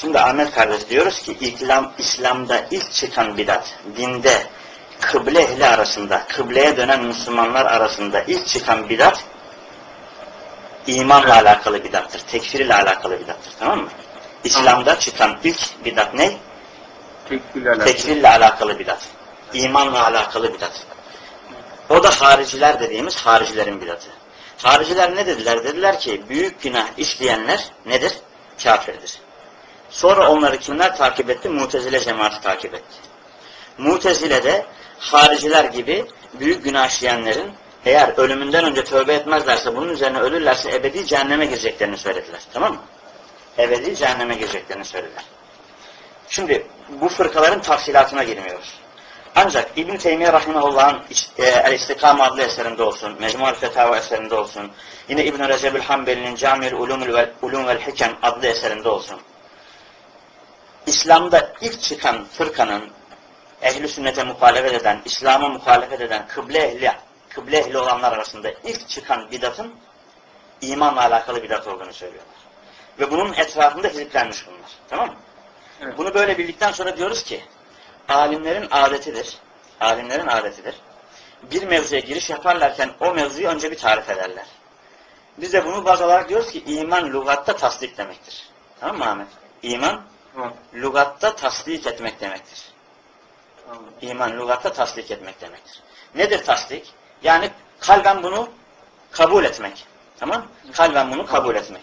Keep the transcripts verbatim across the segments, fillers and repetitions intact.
Şimdi Ahmet kardeş diyoruz ki İslam, İslam'da ilk çıkan bidat, dinde kıble ehli arasında, kıbleye dönen Müslümanlar arasında ilk çıkan bidat imanla alakalı bidattır. Tekfir ile alakalı bidattır. Tamam mı? İslam'da çıkan ilk bidat ne? Tekfir ile alakalı bidat. İmanla alakalı bidat. O da hariciler dediğimiz haricilerin bidatı. Hariciler ne dediler? Dediler ki büyük günah işleyenler nedir? Kafirdir. Sonra onları kimler takip etti? Mutezile cemaati takip etti. Mutezile de hariciler gibi büyük günah işleyenlerin eğer ölümünden önce tövbe etmezlerse, bunun üzerine ölürlerse ebedi cehenneme gireceklerini söylediler. Tamam mı? Ebedi cehenneme gireceklerini söylediler. Şimdi bu fırkaların tafsilatına girmiyoruz. Ancak İbn-i Teymiye Rahimahullah'ın e, El-İstikam adlı eserinde olsun, Mecmu-ül Fetava eserinde olsun, yine İbn-i Recep-ül Hanbeli'nin Cami-ül Ulum vel Hikem adlı eserinde olsun, İslam'da ilk çıkan fırkanın, ehl-i sünnete muhalefet eden, İslam'a muhalefet eden, kıble ehli, kıble ehli olanlar arasında ilk çıkan bidatın imanla alakalı bidat olduğunu söylüyorlar. Ve bunun etrafında hiziplenmiş bunlar. Tamam mı? Evet. Bunu böyle bildikten sonra diyoruz ki, alimlerin adetidir, alimlerin adetidir. Bir mevzuya giriş yaparlarken o mevzuyu önce bir tarif ederler. Biz de bunu baz olarak diyoruz ki iman lügatta tasdik demektir. Tamam mı Ahmet? İman lügatta tasdik etmek demektir. İman lügatta tasdik etmek demektir. Nedir tasdik? Yani kalben bunu kabul etmek. Tamam? Kalben bunu kabul etmek.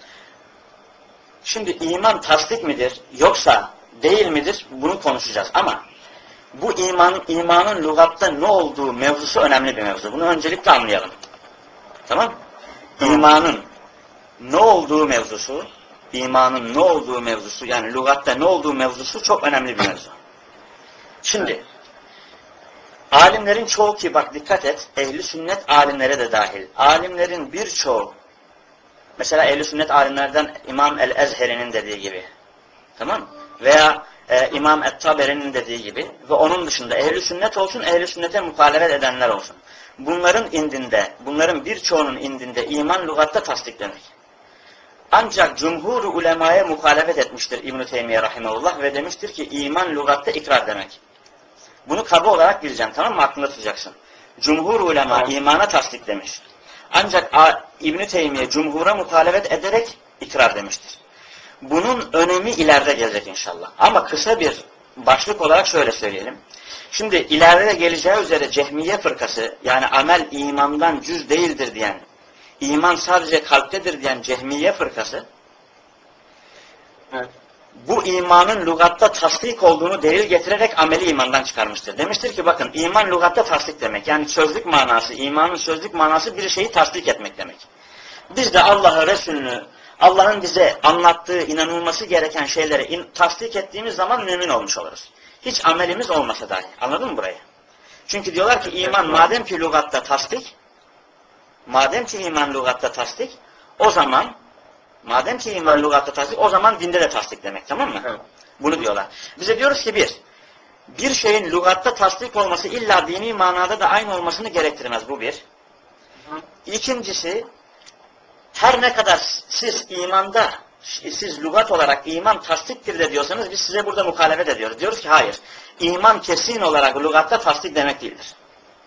Şimdi iman tasdik midir yoksa değil midir? Bunu konuşacağız ama bu iman, imanın lügatta ne olduğu mevzusu önemli bir mevzu. Bunu öncelikle anlayalım. Tamam? İmanın ne olduğu mevzusu, imanın ne olduğu mevzusu, yani lügatta ne olduğu mevzusu çok önemli bir mevzu. Şimdi alimlerin çoğu ki bak dikkat et, ehli sünnet alimlere de dahil. Alimlerin birçoğu, mesela ehli sünnet alimlerden İmam el-Ezheri'nin dediği gibi, tamam? Veya e, İmam et-Taberi'nin dediği gibi ve onun dışında ehli sünnet olsun, ehli sünnete muhalefet edenler olsun. Bunların indinde, bunların birçoğunun indinde iman lügatta tasdik demek. Ancak cumhur ulemaya muhalefet etmiştir İbn-i Teymiye Rahimahullah ve demiştir ki iman lügatta ikrar demek. Bunu kaba olarak bileceksin, tamam mı? Aklında tutacaksın. Cumhur ulema evet. imana tasdik demiş. Ancak İbn-i Teymiye cumhura muhalefet ederek ikrar demiştir. Bunun önemi ileride gelecek inşallah. Ama kısa bir başlık olarak şöyle söyleyelim. Şimdi ileride de geleceği üzere Cehmiye fırkası, yani amel imandan cüz değildir diyen, iman sadece kalptedir diyen Cehmiye fırkası, evet. bu imanın lügatta tasdik olduğunu delil getirerek ameli imandan çıkarmıştır. Demiştir ki bakın iman lügatta tasdik demek. Yani sözlük manası, imanın sözlük manası bir şeyi tasdik etmek demek. Biz de Allah'ı, Resulünü, Allah'ın bize anlattığı, inanılması gereken şeyleri in, tasdik ettiğimiz zaman mümin olmuş oluruz. Hiç amelimiz olmasa dahi. Anladın mı burayı? Çünkü diyorlar ki iman madem ki lügatta tasdik, madem ki iman lügatta tasdik, o zaman madem ki iman lügatta tasdik, o zaman dinde de tasdik demek. Tamam mı? Evet. Bunu diyorlar. Bize diyoruz ki bir, bir şeyin lügatta tasdik olması illa dini manada da aynı olmasını gerektirmez. Bu bir. İkincisi, her ne kadar siz imanda, siz lügat olarak iman tasdiktir de diyorsanız biz size burada muhalefet ediyoruz. Diyoruz ki hayır, iman kesin olarak lügatta tasdik demek değildir.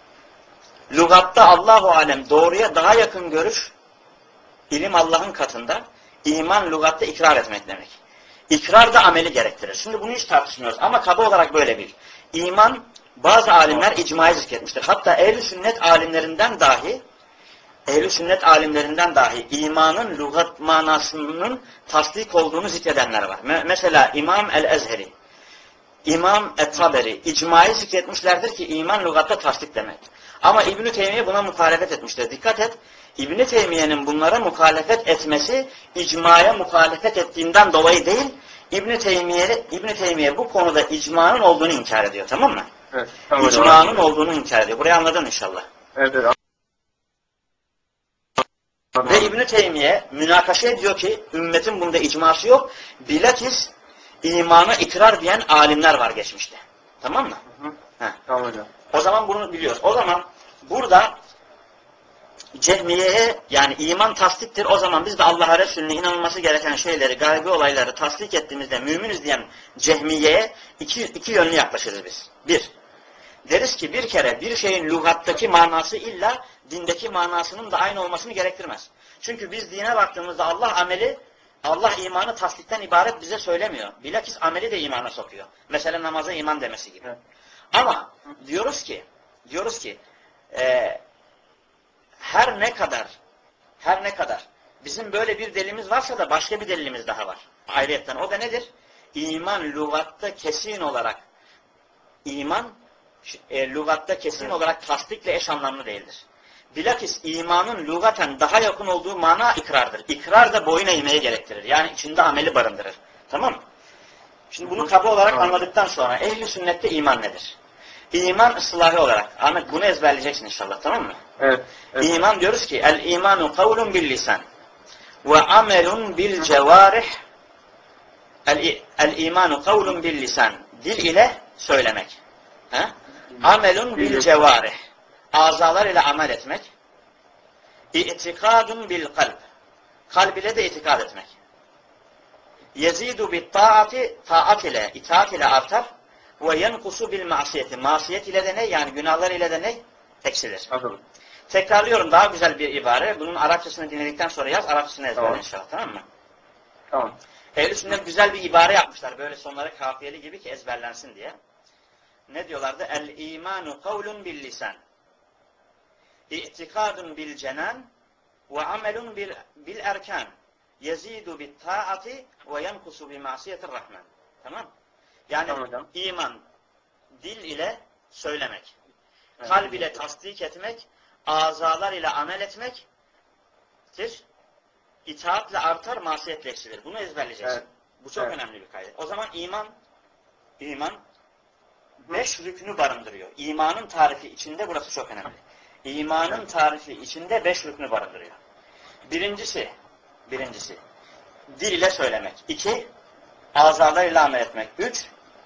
Lügatta Allahu alem doğruya daha yakın görüş, ilim Allah'ın katında, iman lügatta ikrar etmek demek. İkrar da ameli gerektirir. Şimdi bunu hiç tartışmıyoruz ama kaba olarak böyle bil. İman, bazı alimler icmayı zikretmiştir. Hatta ehl-i sünnet alimlerinden dahi Ehl-i sünnet alimlerinden dahi imanın lügat manasının tasdik olduğunu zikredenler var. Me mesela İmam el-Ezheri, İmam et-Taberi icmayı zikretmişlerdir ki iman lügatta tasdik demek. Ama İbn-i Teymiye buna muhalefet etmiştir. Dikkat et, İbn-i Teymiye'nin bunlara muhalefet etmesi icmaya muhalefet ettiğinden dolayı değil, İbn-i Teymiye, İbn-i Teymiye bu konuda icmanın olduğunu inkar ediyor. Tamam mı? Evet, tamam, İcmanın tamam. olduğunu inkar ediyor. Burayı anladın inşallah. Evet, evet. Ve İbn-i Teymiye münakaşa ediyor ki ümmetin bunda icması yok. Bilakis imana ikrar diyen alimler var geçmişte. Tamam mı? Hı hı. Tamam hocam. O zaman bunu biliyoruz. O zaman burada Cehmiye'ye yani iman tasdiktir. O zaman biz de Allah'a Resulüne inanılması gereken şeyleri, gaybi olayları tasdik ettiğimizde müminiz diyen Cehmiye'ye iki, iki yönlü yaklaşırız biz. Bir, deriz ki bir kere bir şeyin lügattaki manası illa dindeki manasının da aynı olmasını gerektirmez. Çünkü biz dine baktığımızda Allah ameli, Allah imanı tasdikten ibaret bize söylemiyor. Bilakis ameli de imana sokuyor. Mesela namaza iman demesi gibi. Ama diyoruz ki, diyoruz ki e, her ne kadar, her ne kadar bizim böyle bir delilimiz varsa da başka bir delilimiz daha var. Ayrıyetten o da nedir? İman lügatta kesin olarak, iman e, lügatta kesin evet. olarak tasdikle eş anlamlı değildir. Bilakis imanın lügaten daha yakın olduğu mana ikrardır. İkrar da boyun eğmeyi gerektirir. Yani içinde ameli barındırır. Tamam mı? Şimdi bunu kaba olarak anladıktan sonra ehl-i sünnette iman nedir? İman ıslahi olarak. Ahmet bunu ezberleyeceksin inşallah, tamam mı? Evet. evet. İman diyoruz ki el imanu kavlun bil lisan ve amelun bil cevarih. El, el imanu kavlun bil lisan. Dil ile söylemek. He? Amelun bil cevarih. Azalar ile amel etmek. İ'tikadun bil kalb. Kalb ile de itikad etmek. Yezidu bit taati, taat ile, itaat ile artar. Ve yenkusu bil masiyeti. Masiyet ile de ne? Yani günahlar ile de ne? Eksilir. Anladım. Tekrarlıyorum, daha güzel bir ibare. Bunun Arapçasını dinledikten sonra yaz, Arapçasını ezberle tamam. inşallah, tamam mı? Tamam. Ehl-i sünnet güzel bir ibare yapmışlar. Böyle sonları kafiyeli gibi ki ezberlensin diye. Ne diyorlardı? El imanu kavlun bil lisan. İ'tikadun bil cenan ve amelun bil, bil erkan. Yezidu bit taati ve yenkusu bi masiyetir rahman. Tamam? Yani tamam, iman dil ile söylemek, evet. kalb ile tasdik etmek, azalar ile amel etmektir. İtaatle artar, masiyetle eksilir. Bunu ezberleyeceksin. Evet. Bu çok evet. önemli bir kaydet. O zaman iman, iman beş rüknü barındırıyor. İmanın tarifi içinde burası çok önemli. İmanın evet. tarifi içinde beş rüknü barındırıyor. Birincisi, birincisi dil ile söylemek. İki, azalar ile amel etmek. Üç,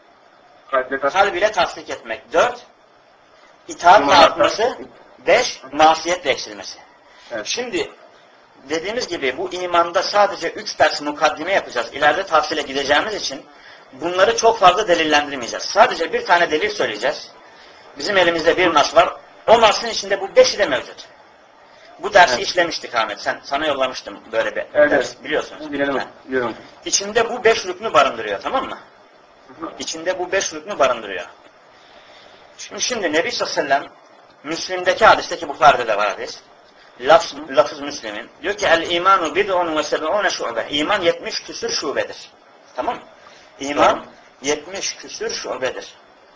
kalb ile tasdik etmek. Dört, itaatle artması. Beş, masiyetle eksilmesi. Evet. Şimdi dediğimiz gibi bu imanda sadece üç ders mukaddime yapacağız. İleride tafsile gideceğimiz için bunları çok fazla delillendirmeyeceğiz. Sadece bir tane delil söyleyeceğiz. Bizim elimizde bir nas var. O nasın içinde bu beşi de mevcut. Bu dersi evet. işlemiştik Ahmet. Sen, sana yollamıştım böyle bir evet, ders. Evet. Biliyorsunuz. Biliyorum. Biliyorum. İçinde bu beş rüknü barındırıyor, tamam mı? Hı hı. İçinde bu beş rüknü barındırıyor. Şimdi, şimdi Nebi sallallahu aleyhi ve sellem Müslim'deki hadisteki Bukhari'de de var hadis. Lafz, lafız Müslim'in. Diyor ki el imanu bid'un ve seb'une şube. İman yetmiş küsür şubedir. Tamam mı? İman tamam. yetmiş küsür şubedir.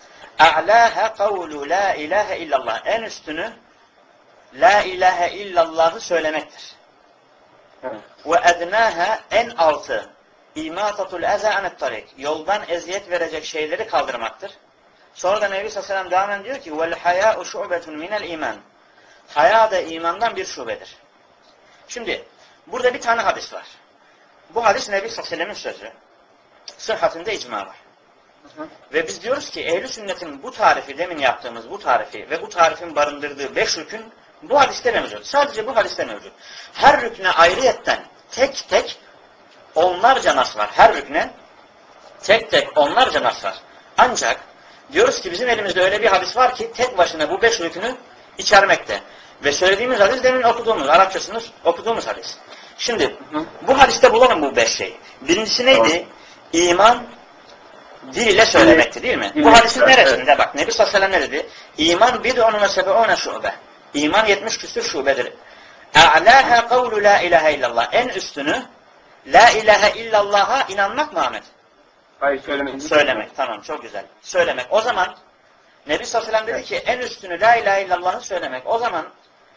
A'laha kavlu la ilahe illallah. En üstünü la ilahe illallah'ı söylemektir. Evet. Ve ednaha en altı imatatul eza anet tarik. Yoldan eziyet verecek şeyleri kaldırmaktır. Sonra da Nebi sallallahu aleyhi ve sellem devam diyor ki vel haya'u şu'betun minel iman. Haya da imandan bir şubedir. Şimdi burada bir tane hadis var. Bu hadis Nebi sallallahu aleyhi ve sellem'in sözü. Sıhhatinde icma var. Hı hı. Ve biz diyoruz ki ehl-i sünnetin bu tarifi, demin yaptığımız bu tarifi ve bu tarifin barındırdığı beş rükün bu hadiste mevcut. Sadece bu hadiste mevcut. Her rükne ayrıyetten tek tek onlarca nas var. Her rükne tek tek onlarca nas var. Ancak diyoruz ki bizim elimizde öyle bir hadis var ki tek başına bu beş rükünü içermekte. Ve söylediğimiz hadis demin okuduğumuz, Arapçasını okuduğumuz hadis. Şimdi hı hı. bu hadiste bulalım bu beş şey. Birincisi neydi? Tamam. İman dil ile söylemekti değil mi? Dil, bu hadisin evet, neresinde? Evet. Bak Nebi sallallahu aleyhi ve sellem ne dedi? İman bid'un ve seb'une şube. İman yetmiş küsur şubedir. A'laha kavlu la ilahe illallah. En üstünü la ilahe illallah'a inanmak mı Ahmet? Hayır, söylemek. Söylemek. Tamam, çok güzel. Söylemek. O zaman Nebi sallallahu aleyhi ve sellem dedi ki en üstünü la ilahe illallah'ı söylemek. O zaman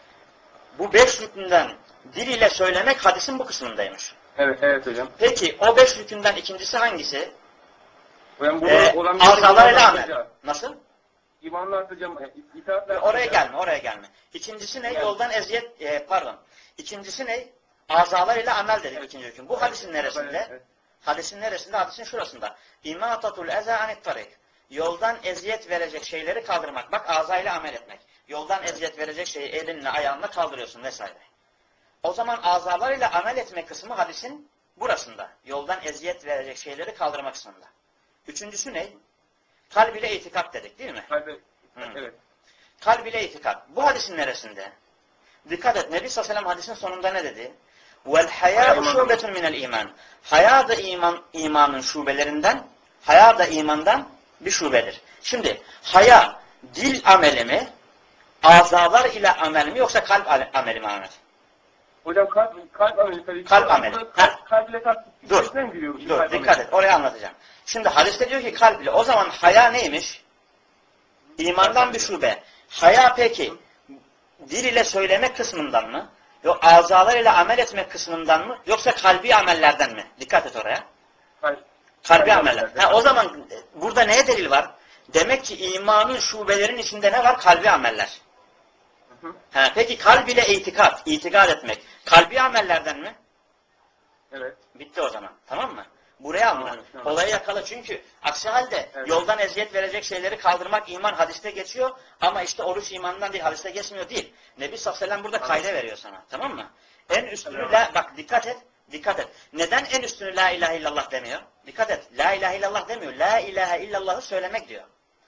bu beş rükünden dil ile söylemek hadisin bu kısmındaymış. Evet, evet hocam. Peki o beş rükünden ikincisi hangisi? Hocam, ee, azalarıyla amel. Nasıl? İmanla artacağım. İtaatle oraya gelme, oraya gelme. İkincisi ne? Yani. Yoldan eziyet, e, pardon. İkincisi ne? Azalarıyla amel dedik evet. ikinci hüküm. Bu hadisin neresinde? Evet, evet. Hadisin neresinde? Hadisin şurasında. İmatatul eza anit tarik. Yoldan eziyet verecek şeyleri kaldırmak. Bak azayla amel etmek. Yoldan eziyet verecek şeyi elinle ayağınla kaldırıyorsun vesaire. O zaman azalarıyla amel etme kısmı hadisin burasında. Yoldan eziyet verecek şeyleri kaldırma kısmında. Üçüncüsü ne? Kalb ile itikat dedik değil mi? Kalbi, Hı. evet. Kalb ile itikat. Bu hadisin neresinde? Dikkat et. Nebi sallallahu aleyhi ve sellem hadisin sonunda ne dedi? Vel hayâ'u şubetun minel iman. Haya da iman, imanın şubelerinden, haya da imandan bir şubedir. Şimdi haya dil ameli mi, azalar ile amel mi yoksa kalp ameli mi Ahmet? Hocam kalp, kalp ameli tabii. Kalp ameli. Kalp, kalp ile kalp Dur, içerisine mi giriyor? dur Kalp dikkat ameli. et. Orayı anlatacağım. Şimdi hadiste diyor ki kalp ile. O zaman haya neymiş? İmandan bir şube. Haya peki dil ile söyleme kısmından mı? Yok azalar ile amel etmek kısmından mı? Yoksa kalbi amellerden mi? Dikkat et oraya. Kalp, Kalbi kalp ameller. amellerden. Ha, o zaman burada neye delil var? Demek ki imanın şubelerin içinde ne var? Kalbi ameller. Hı hı. Ha, peki kalb ile itikat, itikad etmek. Kalbi amellerden mi? Evet. Bitti o zaman. Tamam mı? Buraya anla. Tamam, tamam. Olayı yakala çünkü aksi halde Evet. yoldan eziyet verecek şeyleri kaldırmak iman hadiste geçiyor ama işte oruç imandan değil hadiste geçmiyor değil. Nebi sallallahu aleyhi ve sellem burada Tamam. kayda veriyor sana. Tamam mı? En üstünü Tamam. la, bak dikkat et. Dikkat et. Neden en üstünü la ilahe illallah demiyor? Dikkat et. La ilahe illallah demiyor. La ilahe illallah'ı söylemek diyor.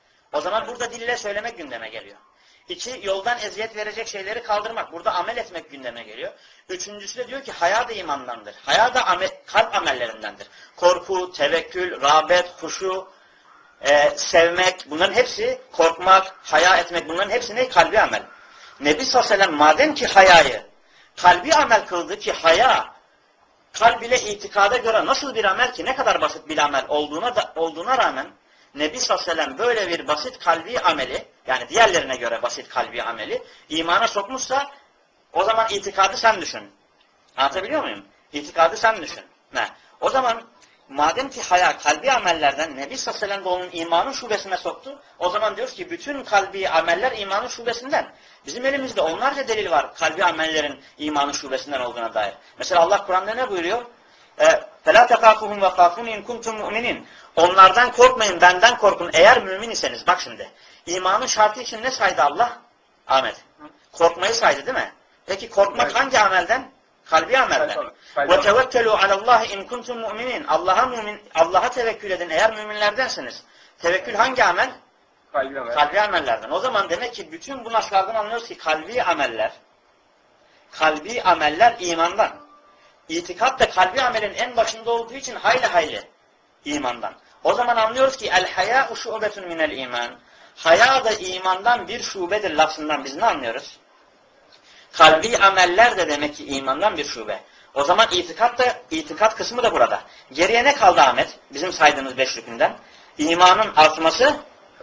O zaman burada dil ile söylemek gündeme geliyor. İki, yoldan eziyet verecek şeyleri kaldırmak. Burada amel etmek gündeme geliyor. Üçüncüsü de diyor ki haya da imandandır. Haya da amel, kalp amellerindendir. Korku, tevekkül, rağbet, huşu, e, sevmek, bunların hepsi korkmak, haya etmek, bunların hepsi ne? Kalbi amel. Nebi sallallahu aleyhi ve sellem madem ki hayayı kalbi amel kıldı ki haya kalb ile itikada göre nasıl bir amel ki ne kadar basit bir amel olduğuna da, olduğuna rağmen Nebi sallallahu aleyhi ve sellem böyle bir basit kalbi ameli yani diğerlerine göre basit kalbi ameli imana sokmuşsa o zaman itikadı sen düşün. Anlatabiliyor muyum? İtikadı sen düşün. Ne? O zaman madem ki haya kalbi amellerden Nebi sallallahu aleyhi ve sellem de onun imanın şubesine soktu. O zaman diyoruz ki bütün kalbi ameller imanın şubesinden. Bizim elimizde onlarca delil var kalbi amellerin imanın şubesinden olduğuna dair. Mesela Allah Kur'an'da ne buyuruyor? فَلَا تَخَافُهُمْ وَخَافُونَ اِنْ كُنْتُمْ مُؤْمِنِينَ Onlardan korkmayın, benden korkun eğer mümin iseniz. Bak şimdi, imanın şartı için ne saydı Allah? Ahmet. Korkmayı saydı değil mi? Peki korkmak Evet. hangi amelden? Kalbi amelden. Kalbi- kalbi Ve tevekkelu alallahi in kuntum mu'minin. Allah'a mümin, Allah'a tevekkül edin eğer müminlerdensiniz. Tevekkül hangi amel? Kalbi amel. Kalbi amellerden. O zaman demek ki bütün bu naslardan anlıyoruz ki kalbi ameller kalbi ameller imandan. İtikat da kalbi amelin en başında olduğu için hayli hayli imandan. O zaman anlıyoruz ki el hayâ'u şubetun minel iman. Haya da imandan bir şubedir lafzından biz ne anlıyoruz? Kalbi ameller de demek ki imandan bir şube. O zaman itikat da itikat kısmı da burada. Geriye ne kaldı Ahmet? Bizim saydığımız beş rükünden. İmanın artması,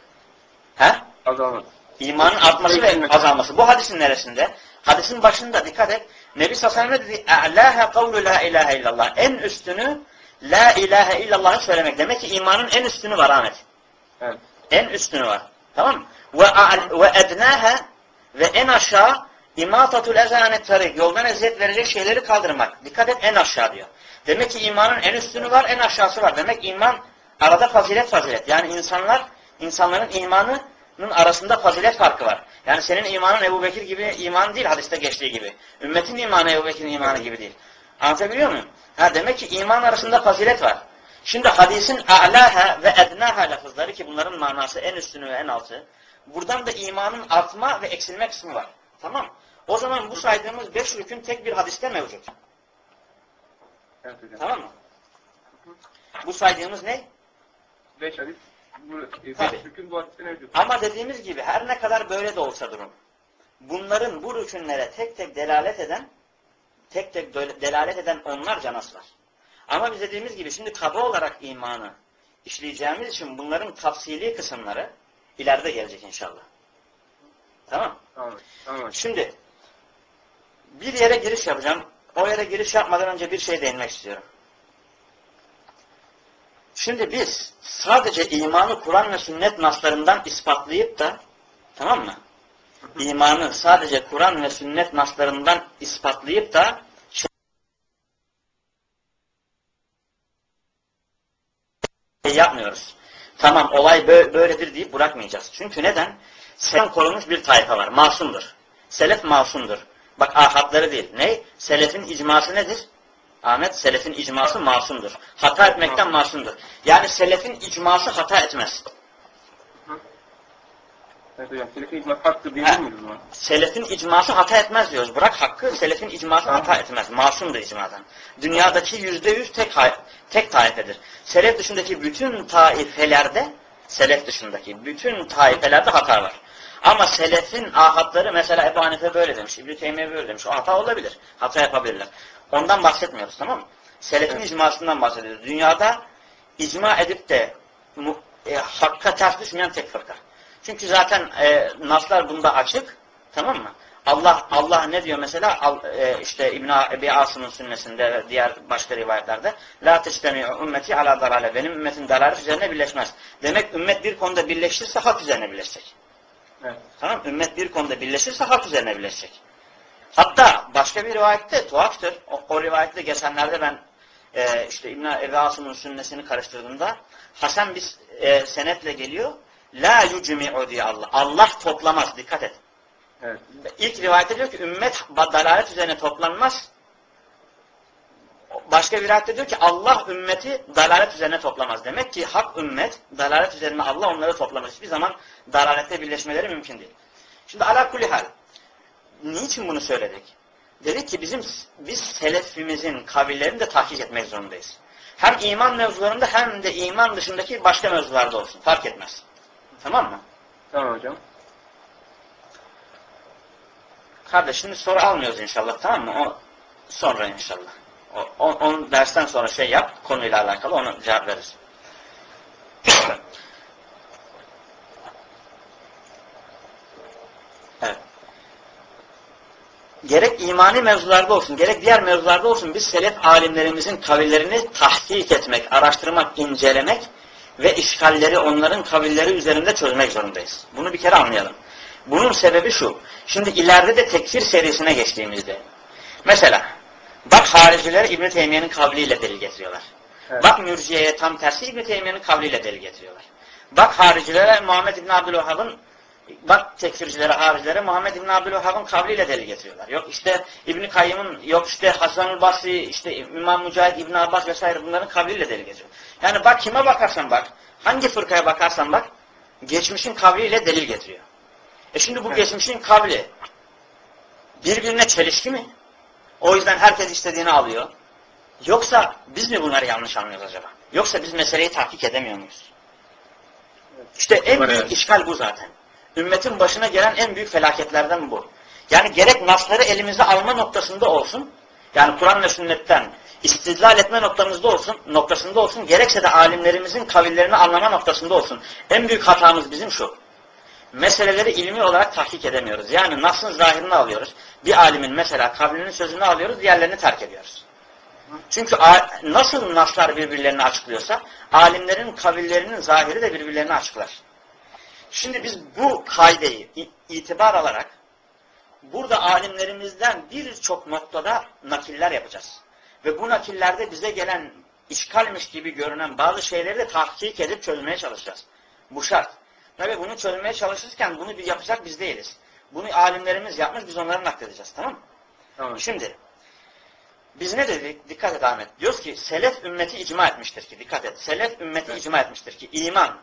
he? Azalmaz. İmanın artması ve azalması. Bu hadisin neresinde? Hadisin başında dikkat et. Nebi sallallahu aleyhi ve sellem dedi: "A'laha kavlu la ilahe illallah." En üstünü la ilahe illallah'ı söylemek. Demek ki imanın en üstünü var Ahmet. Evet. En üstünü var. Tamam mı? Ve ve ednaha ve en aşağı imatatul ezanet tarik. Yoldan eziyet verecek şeyleri kaldırmak. Dikkat et en aşağı diyor. Demek ki imanın en üstünü var, en aşağısı var. Demek iman arada fazilet fazilet. Yani insanlar insanların imanının arasında fazilet farkı var. Yani senin imanın Ebu Bekir gibi iman değil hadiste geçtiği gibi. Ümmetin imanı Ebu Bekir'in imanı gibi değil. Anlatabiliyor muyum? Ha, demek ki iman arasında fazilet var. Şimdi hadisin a'laha ve ednaha lafızları ki bunların manası en üstünü ve en altı. Buradan da imanın artma ve eksilme kısmı var. Tamam. O zaman bu saydığımız beş rükün tek bir hadiste mevcut. Evet hocam. Tamam mı? Bu saydığımız ne? Beş hadis. Bu, e, Tabii. beş rükün bu hadiste mevcut. Ama dediğimiz gibi her ne kadar böyle de olsa durum. Bunların bu rükünlere tek tek delalet eden tek tek delalet eden onlarca nas var. Ama biz dediğimiz gibi şimdi kaba olarak imanı işleyeceğimiz için bunların tafsili kısımları ileride gelecek inşallah. Tamam. Tamam. Tamam. Şimdi bir yere giriş yapacağım. O yere giriş yapmadan önce bir şey değinmek istiyorum. Şimdi biz sadece imanı Kur'an ve sünnet naslarından ispatlayıp da tamam mı? İmanı sadece Kur'an ve sünnet naslarından ispatlayıp da şey yapmıyoruz. Tamam olay böyledir deyip bırakmayacağız. Çünkü neden? seleften korunmuş bir tayfa var. Masumdur. Selef masumdur. Bak ahadları değil. Ne? Selefin icması nedir? Ahmet, selefin icması masumdur. Hata etmekten masumdur. Yani selefin icması hata etmez. Evet hocam. Selefin icması hakkı diyebilir miyiz buna? Selefin icması hata etmez diyoruz. Bırak hakkı, selefin icması hata etmez. Masumdur icmadan. Dünyadaki yüzde yüz tek, tek taifedir. Selef dışındaki bütün taifelerde, selef dışındaki bütün taifelerde hata var. Ama selefin ahadları, mesela Ebu Hanife böyle demiş, İbn-i Teymiye böyle demiş. O hata olabilir. Hata yapabilirler. Ondan bahsetmiyoruz, tamam mı? Selefin evet. icmasından bahsediyoruz. Dünyada icma edip de e, hakka ters düşmeyen tek fırka. Çünkü zaten e, naslar bunda açık, tamam mı? Allah Allah ne diyor mesela? Al, e, işte İbn Ebi Asım'ın sünnesinde ve diğer başka rivayetlerde la tectemi'u ümmeti ala dalale. Benim ümmetim dalalet üzerine birleşmez. Demek ümmet bir konuda birleşirse hak üzerine birleşecek. Evet. Tamam? Ümmet bir konuda birleşirse hak üzerine birleşecek. Hatta başka bir rivayette tuhaftır. O, o rivayette geçenlerde ben e, işte İbn Ebi Asım'ın sünnesini karıştırdığımda Hasan bir e, senetle geliyor. La yucmi'u diye Allah. Allah toplamaz. Dikkat et. Evet. İlk rivayette diyor ki ümmet dalalet üzerine toplanmaz. Başka bir rivayette diyor ki Allah ümmeti dalalet üzerine toplamaz. Demek ki hak ümmet dalalet üzerine Allah onları toplamaz. Hiçbir zaman dalalette birleşmeleri mümkün değil. Şimdi ala kulli hal. Niçin bunu söyledik? Dedik ki bizim biz selefimizin kavillerini de tahkik etmek zorundayız. Hem iman mevzularında hem de iman dışındaki başka mevzularda olsun. Fark etmez. Tamam mı? Tamam hocam. Kardeş şimdi soru almıyoruz inşallah, tamam mı? O sonra inşallah. O, o, onun dersten sonra şey yap, konuyla alakalı onu cevap veririz. Evet. Gerek imani mevzularda olsun, gerek diğer mevzularda olsun biz selef alimlerimizin kavillerini tahkik etmek, araştırmak, incelemek ve işgalleri onların kavilleri üzerinde çözmek zorundayız. Bunu bir kere anlayalım. Bunun sebebi şu. Şimdi ileride de tekfir serisine geçtiğimizde. Mesela bak hariciler İbn-i Teymiye'nin kavliyle delil getiriyorlar. Evet. Bak mürciyeye tam tersi İbn-i Teymiye'nin kavliyle delil getiriyorlar. Bak haricilere Muhammed İbn Abdülvahhab'ın bak tekfircilere, haricilere Muhammed İbn Abdülvahhab'ın kavliyle delil getiriyorlar. Yok işte İbn-i Kayyım'ın, yok işte Hasan-ül Basri, işte İmam Mücahit, İbn Abbas vesaire bunların kavliyle delil getiriyor. Yani bak kime bakarsan bak, hangi fırkaya bakarsan bak, geçmişin kavliyle delil getiriyor. E şimdi bu geçmişin kavli birbirine çelişki mi? O yüzden herkes istediğini alıyor. Yoksa biz mi bunları yanlış anlıyoruz acaba? Yoksa biz meseleyi tahkik edemiyor muyuz? İşte en büyük işgal bu zaten. Ümmetin başına gelen en büyük felaketlerden bu. Yani gerek nasları elimize alma noktasında olsun, yani Kur'an ve sünnetten istidlal etme noktamızda olsun, noktasında olsun, gerekse de alimlerimizin kavillerini anlama noktasında olsun. En büyük hatamız bizim şu. Meseleleri ilmi olarak tahkik edemiyoruz. Yani nas'ın zahirini alıyoruz. Bir alimin mesela kavlinin sözünü alıyoruz, diğerlerini terk ediyoruz. Çünkü nasıl naslar birbirlerini açıklıyorsa, alimlerin kavillerinin zahiri de birbirlerini açıklar. Şimdi biz bu kaideyi itibar alarak, burada alimlerimizden birçok noktada nakiller yapacağız. Ve bu nakillerde bize gelen işgalmiş gibi görünen bazı şeyleri de tahkik edip çözmeye çalışacağız. Bu şart. Tabi bunu çözmeye çalışırken bunu bir yapacak biz değiliz. Bunu alimlerimiz yapmış, biz onları nakledeceğiz. Tamam mı? Tamam. Şimdi biz ne dedik? Dikkat et Ahmet. Diyoruz ki selef ümmeti icma etmiştir ki. Dikkat et. Selef ümmeti evet. icma etmiştir ki iman,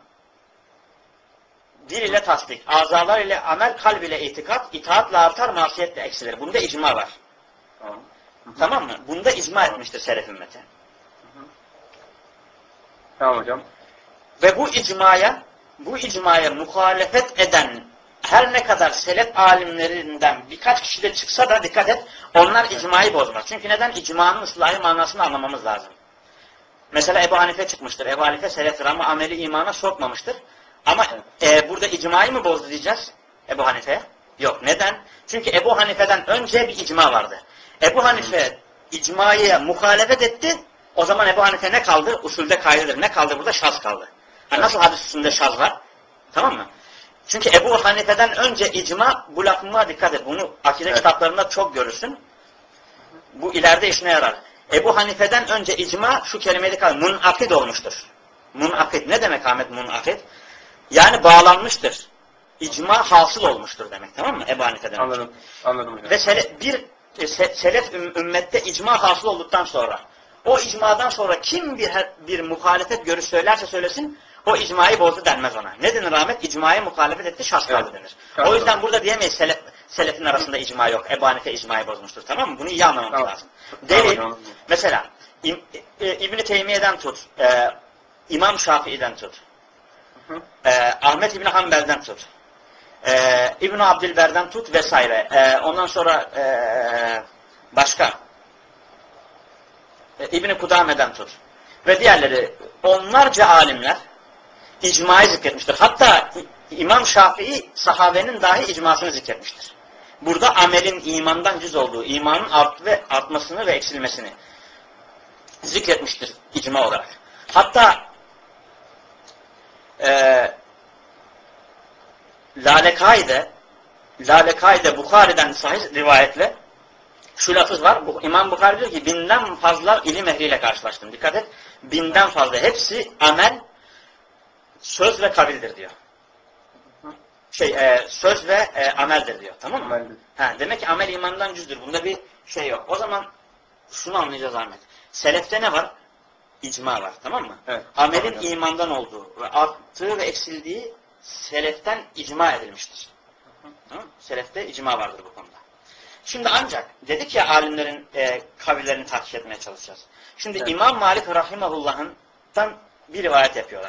dil ile tasdik, azalar ile amel, kalb ile itikat, itaatla artar, masiyetle eksilir. Bunda icma var. Tamam, tamam mı? Bunda icma etmiştir selef ümmeti. Hı hı. Tamam hocam. Ve bu icmaya bu icmaya muhalefet eden her ne kadar selef alimlerinden birkaç kişi de çıksa da dikkat et, onlar icmayı bozmaz. Çünkü neden? İcmanın ıslahı manasını anlamamız lazım. Mesela Ebu Hanife çıkmıştır. Ebu Hanife seleftir ama ameli imana sokmamıştır. Ama e, burada icmayı mı bozdu diyeceğiz Ebu Hanife? Yok. Neden? Çünkü Ebu Hanife'den önce bir icma vardı. Ebu Hanife icmayı muhalefet etti. O zaman Ebu Hanife ne kaldı? Usulde kaydıdır. Ne kaldı burada? Şaz kaldı. Yani nasıl hadis üstünde şaz var? Tamam mı? Çünkü Ebu Hanife'den önce icma, bu lafıma dikkat et. Bunu akide evet. kitaplarında çok görürsün. Bu ileride işine yarar. Ebu Hanife'den önce icma şu kelimeyi dikkat et. Munakid olmuştur. Munakid. Ne demek Ahmet munakid? Yani bağlanmıştır. icma hasıl olmuştur demek, tamam mı? Ebu Hanife'den. Anladım. Anladım hocam. Ve sele, bir e, se, selef ümmette icma hasıl olduktan sonra, o icmadan sonra kim bir bir muhalefet görüş söylerse söylesin, o icmayı bozdu denmez ona. Ne denir Ahmet? İcmaya muhalefet etti, şaş kaldı Evet. denir. Şaş O yüzden kaldı. burada diyemeyiz selef, selefin arasında icma yok. Ebu Hanife icmayı bozmuştur, tamam mı? Bunu iyi anlamamız Tamam. lazım. Tamam Delil, hocam. mesela İb, e, İbn-i Teymiye'den tut, e, İmam Şafii'den tut, Hı hı. e, Ahmet İbni Hanbel'den tut, e, İbn Abdülber'den tut vesaire. E, ondan sonra e, başka e, İbn Kudame'den tut ve diğerleri, onlarca alimler icmayı zikretmiştir. Hatta İmam Şafii sahabenin dahi icmasını zikretmiştir. Burada amelin imandan cüz olduğu, imanın art ve artmasını ve eksilmesini zikretmiştir icma olarak. Hatta e, Lalekai'de Lalekai'de Bukhari'den sahih rivayetle şu lafız var. Bu, İmam Bukhari diyor ki binden fazla ilim ehliyle karşılaştım. Dikkat et. Binden fazla. Hepsi amel, söz ve kavildir diyor. Şey e, söz ve e, ameldir diyor. Tamam mı? Ameldir. Ha, demek ki amel imandan cüzdür. Bunda bir şey yok. O zaman şunu anlayacağız Ahmet. Selefte ne var? İcma var. Tamam mı? Evet. Amelin Tamam. imandan olduğu ve arttığı ve eksildiği seleften icma edilmiştir. Tamam mı? Selefte icma vardır bu konuda. Şimdi ancak dedik ya alimlerin e, kavillerini takip etmeye çalışacağız. Şimdi Evet. İmam Malik Rahimahullah'tan bir rivayet yapıyorlar.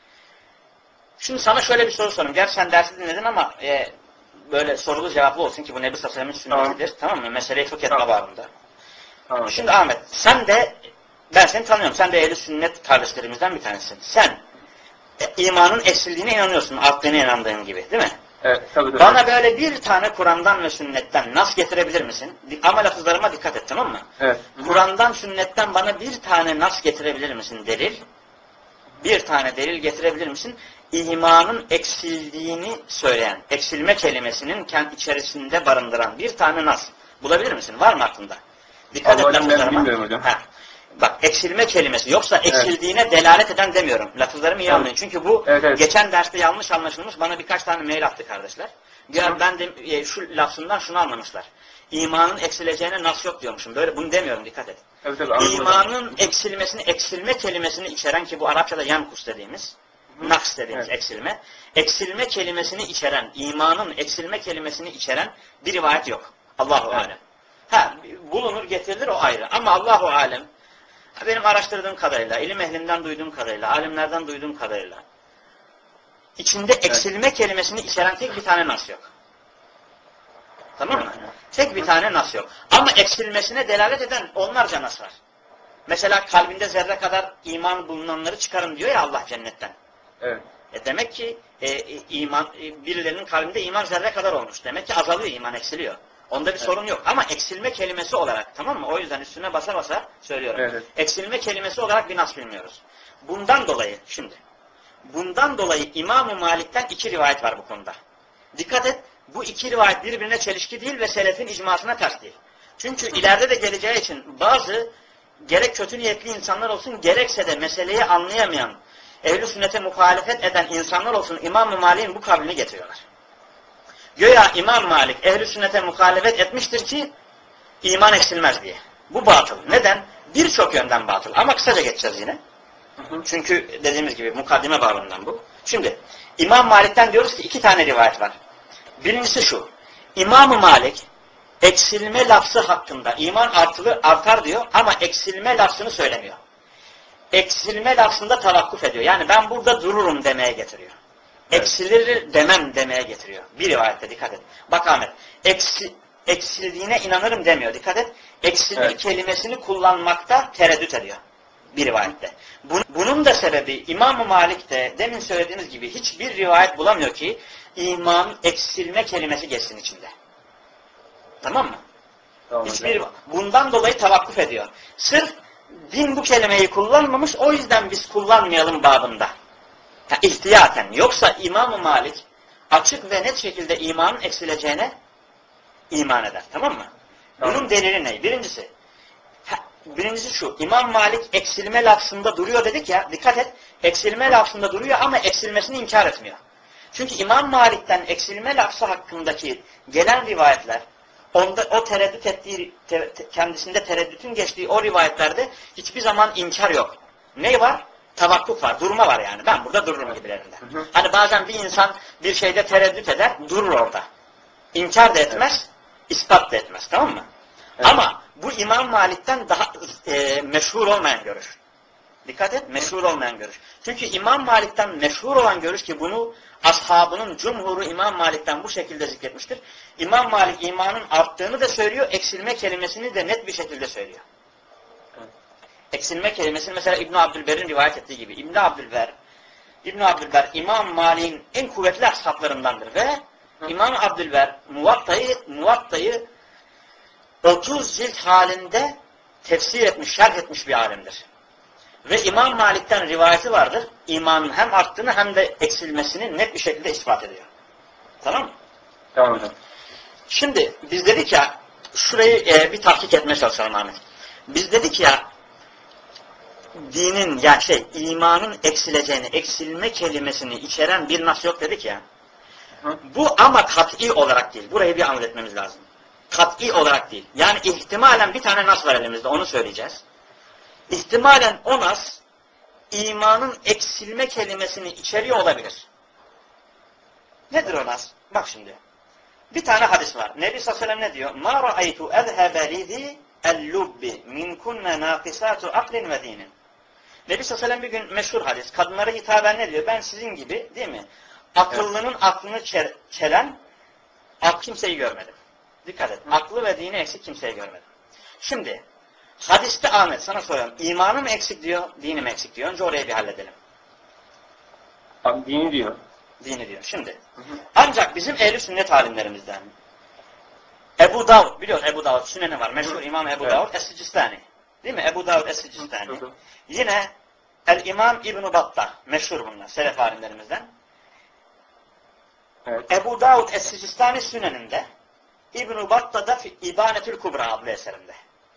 Şimdi sana şöyle bir soru sorayım. Gerçi sen dersi dinledin ama e, böyle sorulu cevaplı olsun ki bu Nebi Sallallahu Aleyhi ve Sellem'in sünnetidir. Tamam, tamam mı? Meseleyi fıkh etme Tamam. babında. Tamam. Şimdi Ahmet, sen de, ben seni tanıyorum. Sen de ehli sünnet kardeşlerimizden bir tanesin. Sen e, imanın eksildiğine inanıyorsun. Arttığına inandığın gibi. Değil mi? Evet. Tabii tabii. Bana böyle bir tane Kur'an'dan ve sünnetten nas getirebilir misin? Ama lafızlarıma dikkat et, tamam mı? Evet. Kur'an'dan, sünnetten bana bir tane nas getirebilir misin? Delil. Bir tane delil getirebilir misin? İmanın eksildiğini söyleyen, eksilme kelimesinin kendi içerisinde barındıran bir tane nas. Bulabilir misin? Var mı aklında? Dikkat Allah et hocam, ben lafızlarıma. bilmiyorum hocam. Ha. Bak, eksilme kelimesi. Yoksa Evet. eksildiğine delalet eden demiyorum. Lafızlarımı iyi Evet. anlayın. Çünkü bu Evet, evet. geçen derste yanlış anlaşılmış. Bana birkaç tane mail attı kardeşler. Diyor, Hı. ben de e, şu lafzından şunu anlamışlar. İmanın eksileceğine nas yok diyormuşum. Böyle bunu demiyorum, dikkat et. Evet, tabii, anladım hocam. İmanın eksilmesini, eksilme kelimesini içeren, ki bu Arapçada yankus dediğimiz, Hı. naks dediğimiz Evet. eksilme, eksilme kelimesini içeren, imanın eksilme kelimesini içeren bir rivayet yok. Allahu Evet. alem. Ha, bulunur getirilir, o ayrı. Ama Allahu alem, benim araştırdığım kadarıyla, ilim ehlinden duyduğum kadarıyla, alimlerden duyduğum kadarıyla, içinde eksilme kelimesini içeren tek bir tane nas yok. Tamam mı? Evet. Tek bir tane nas yok. Ama eksilmesine delalet eden onlarca nas var. Mesela kalbinde zerre kadar iman bulunanları çıkarın diyor ya Allah cennetten. Evet. E demek ki e, iman e, birilerinin kalbinde iman zerre kadar olmuş. Demek ki azalıyor, iman eksiliyor. Onda bir Evet. sorun yok. Ama eksilme kelimesi olarak, tamam mı? O yüzden üstüne basa basa söylüyorum. Evet. Eksilme kelimesi olarak bir nas bilmiyoruz. Bundan dolayı şimdi, bundan dolayı İmam-ı Malik'ten iki rivayet var bu konuda. Dikkat et, bu iki rivayet birbirine çelişki değil ve selefin icmasına ters değil. Çünkü ileride de geleceği için bazı gerek kötü niyetli insanlar olsun, gerekse de meseleyi anlayamayan, ehl-i sünnete muhalefet eden insanlar olsun, İmam-ı Malik'in bu kavlini getiriyorlar. Göya İmam Malik ehl-i sünnete muhalefet etmiştir ki iman eksilmez diye. Bu batıl. Neden? Birçok yönden batıl. Ama kısaca geçeceğiz yine. Hı hı. Çünkü dediğimiz gibi mukaddime babından bu. Şimdi İmam Malik'ten diyoruz ki iki tane rivayet var. Birincisi şu. İmam-ı Malik eksilme lafzı hakkında iman artılı, artar diyor ama eksilme lafzını söylemiyor. Eksilme lafzında tavakkuf ediyor. Yani ben burada dururum demeye getiriyor. Evet. Eksilir demem demeye getiriyor. Bir rivayette dikkat et. Bak Ahmet, eksi, eksildiğine inanırım demiyor. Dikkat et. Eksilir Evet. kelimesini kullanmakta tereddüt ediyor. Bir rivayette. Bunun, bunun da sebebi İmam-ı Malik de demin söylediğiniz gibi hiçbir rivayet bulamıyor ki iman eksilme kelimesi geçsin içinde. Tamam mı? Tamam Hiçbir, hocam. bundan dolayı tavakkuf ediyor. Sırf din bu kelimeyi kullanmamış, o yüzden biz kullanmayalım babında. Ha, ihtiyaten. Yoksa İmam-ı Malik açık ve net şekilde imanın eksileceğine iman eder. Tamam mı? Tamam. Bunun delili ne? Birincisi, ha, birincisi şu. İmam Malik eksilme lafzında duruyor dedik ya. Dikkat et. Eksilme lafzında duruyor ama eksilmesini inkar etmiyor. Çünkü İmam Malik'ten eksilme lafzı hakkındaki gelen rivayetler, onda o tereddüt ettiği, te, te, kendisinde tereddütün geçtiği o rivayetlerde hiçbir zaman inkar yok. Ne var? Tavakkuf var, durma var yani. Ben burada dururum gibilerinden. Hı hı. Hani bazen bir insan bir şeyde tereddüt eder, durur orada. İnkar da etmez, evet. ispat da etmez. Tamam mı? Evet. Ama bu İmam Malik'ten daha e, meşhur olmayan görüş. Dikkat et, meşhur olmayan görüş. Çünkü İmam Malik'ten meşhur olan görüş ki bunu ashabının cumhuru İmam Malik'ten bu şekilde zikretmiştir. İmam Malik imanın arttığını da söylüyor, eksilme kelimesini de net bir şekilde söylüyor. Evet. Eksilme kelimesini mesela İbn Abdülber'in rivayet ettiği gibi. İbn Abdülber, İbn Abdülber İmam Malik'in en kuvvetli ashaplarındandır ve Hı. İmam Abdülber Muvatta'yı Muvatta'yı otuz cilt halinde tefsir etmiş, şerh etmiş bir alimdir. Ve İmam Malik'ten rivayeti vardır. İmanın hem arttığını hem de eksilmesini net bir şekilde ispat ediyor. Tamam mı? Tamam hocam. Şimdi biz dedik ya, şurayı e, bir tahkik etmeye çalışalım Ahmet. Biz dedik ya, dinin yani şey, imanın eksileceğini, eksilme kelimesini içeren bir nas yok dedik ya. Hı? Bu ama kat'i olarak değil. Burayı bir analiz etmemiz lazım. Kat'i olarak değil. Yani ihtimalen bir tane nas var elimizde, onu söyleyeceğiz. İhtimalen o nas, imanın eksilme kelimesini içeriyor olabilir. Nedir o nas? Bak şimdi. Bir tane hadis var. Nebi sallallahu aleyhi ve sellem ne diyor? مَا رَأَيْتُ اَذْهَبَ لِذِي الْلُبِّ مِنْ كُنَّ نَاقِسَاتُ عَقْلٍ وَدِينٍ. Nebi sallallahu aleyhi ve sellem bir gün meşhur hadis. Kadınlara hitaben ne diyor? Ben sizin gibi, değil mi? Akıllının evet. aklını çelen ak kimseyi görmedim. Dikkat et. Hı. Aklı ve dini eksik kimseyi görmedim. Şimdi hadiste Ahmet sana soruyorum. İmanı mı eksik diyor, dini mi eksik diyor? Önce orayı bir halledelim. Abi dini diyor. Dini diyor. Şimdi. Hı hı. Ancak bizim ehl-i sünnet alimlerimizden Ebu Davud, biliyor Ebu Davud Süneni var. Meşhur İmam Ebu evet. Davud Es-Sicistani. Değil mi? Ebu Davud Es-Sicistani. Yine El-İmam İbn-i Battah. Meşhur bunlar. Selef alimlerimizden. Evet. Ebu Davud Es-Sicistani Süneninde, İbn-i Battah'da İbanetül Kubra adlı eserinde.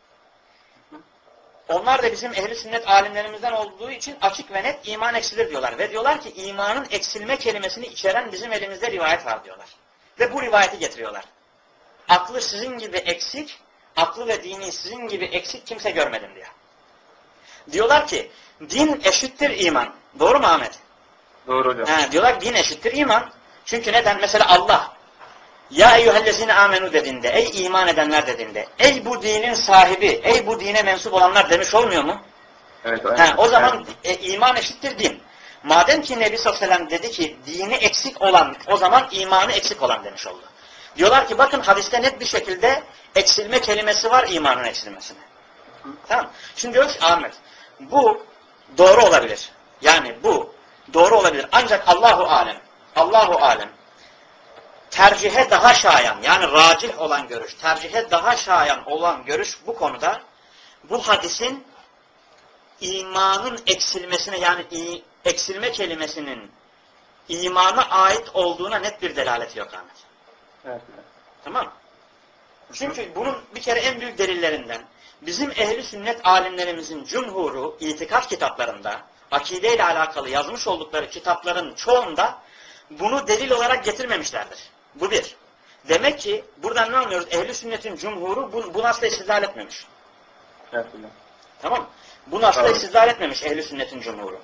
Onlar da bizim ehl-i sünnet alimlerimizden olduğu için açık ve net iman eksilir diyorlar. Ve diyorlar ki imanın eksilme kelimesini içeren bizim elimizde rivayet var diyorlar. Ve bu rivayeti getiriyorlar. Aklı sizin gibi eksik, aklı ve dini sizin gibi eksik kimse görmedim diyor. Diyorlar ki din eşittir iman. Doğru mu Ahmet? Doğru hocam. He, diyorlar din eşittir iman. Çünkü neden? Mesela Allah ya eyyühellezine amenu dediğinde, ey iman edenler dediğinde, ey bu dinin sahibi, ey bu dine mensup olanlar demiş olmuyor mu? Evet. He, o zaman evet. e, iman eşittir din. Madem ki Nebi sallallahu aleyhi ve sellem dedi ki dini eksik olan, o zaman imanı eksik olan demiş oldu. Diyorlar ki bakın hadiste net bir şekilde eksilme kelimesi var imanın eksilmesine. Hı. Tamam. Şimdi diyoruz ki Ahmet, bu doğru olabilir. Yani bu doğru olabilir. Ancak Allahu alem, Allahu alem tercihe daha şayan, yani racih olan görüş, tercihe daha şayan olan görüş bu konuda, bu hadisin imanın eksilmesine, yani eksilme kelimesinin imana ait olduğuna net bir delaleti yok Ahmet. Evet. Tamam. Çünkü bunun bir kere en büyük delillerinden, bizim ehli sünnet alimlerimizin cumhuru itikat kitaplarında, akide ile alakalı yazmış oldukları kitapların çoğunda bunu delil olarak getirmemişlerdir. Bu bir. Demek ki buradan ne anlıyoruz? Ehl-i sünnetin cumhuru bu, bu nasla istidlal etmemiş. Evet. Tamam. Bu nasla evet. istidlal etmemiş ehl-i sünnetin cumhuru.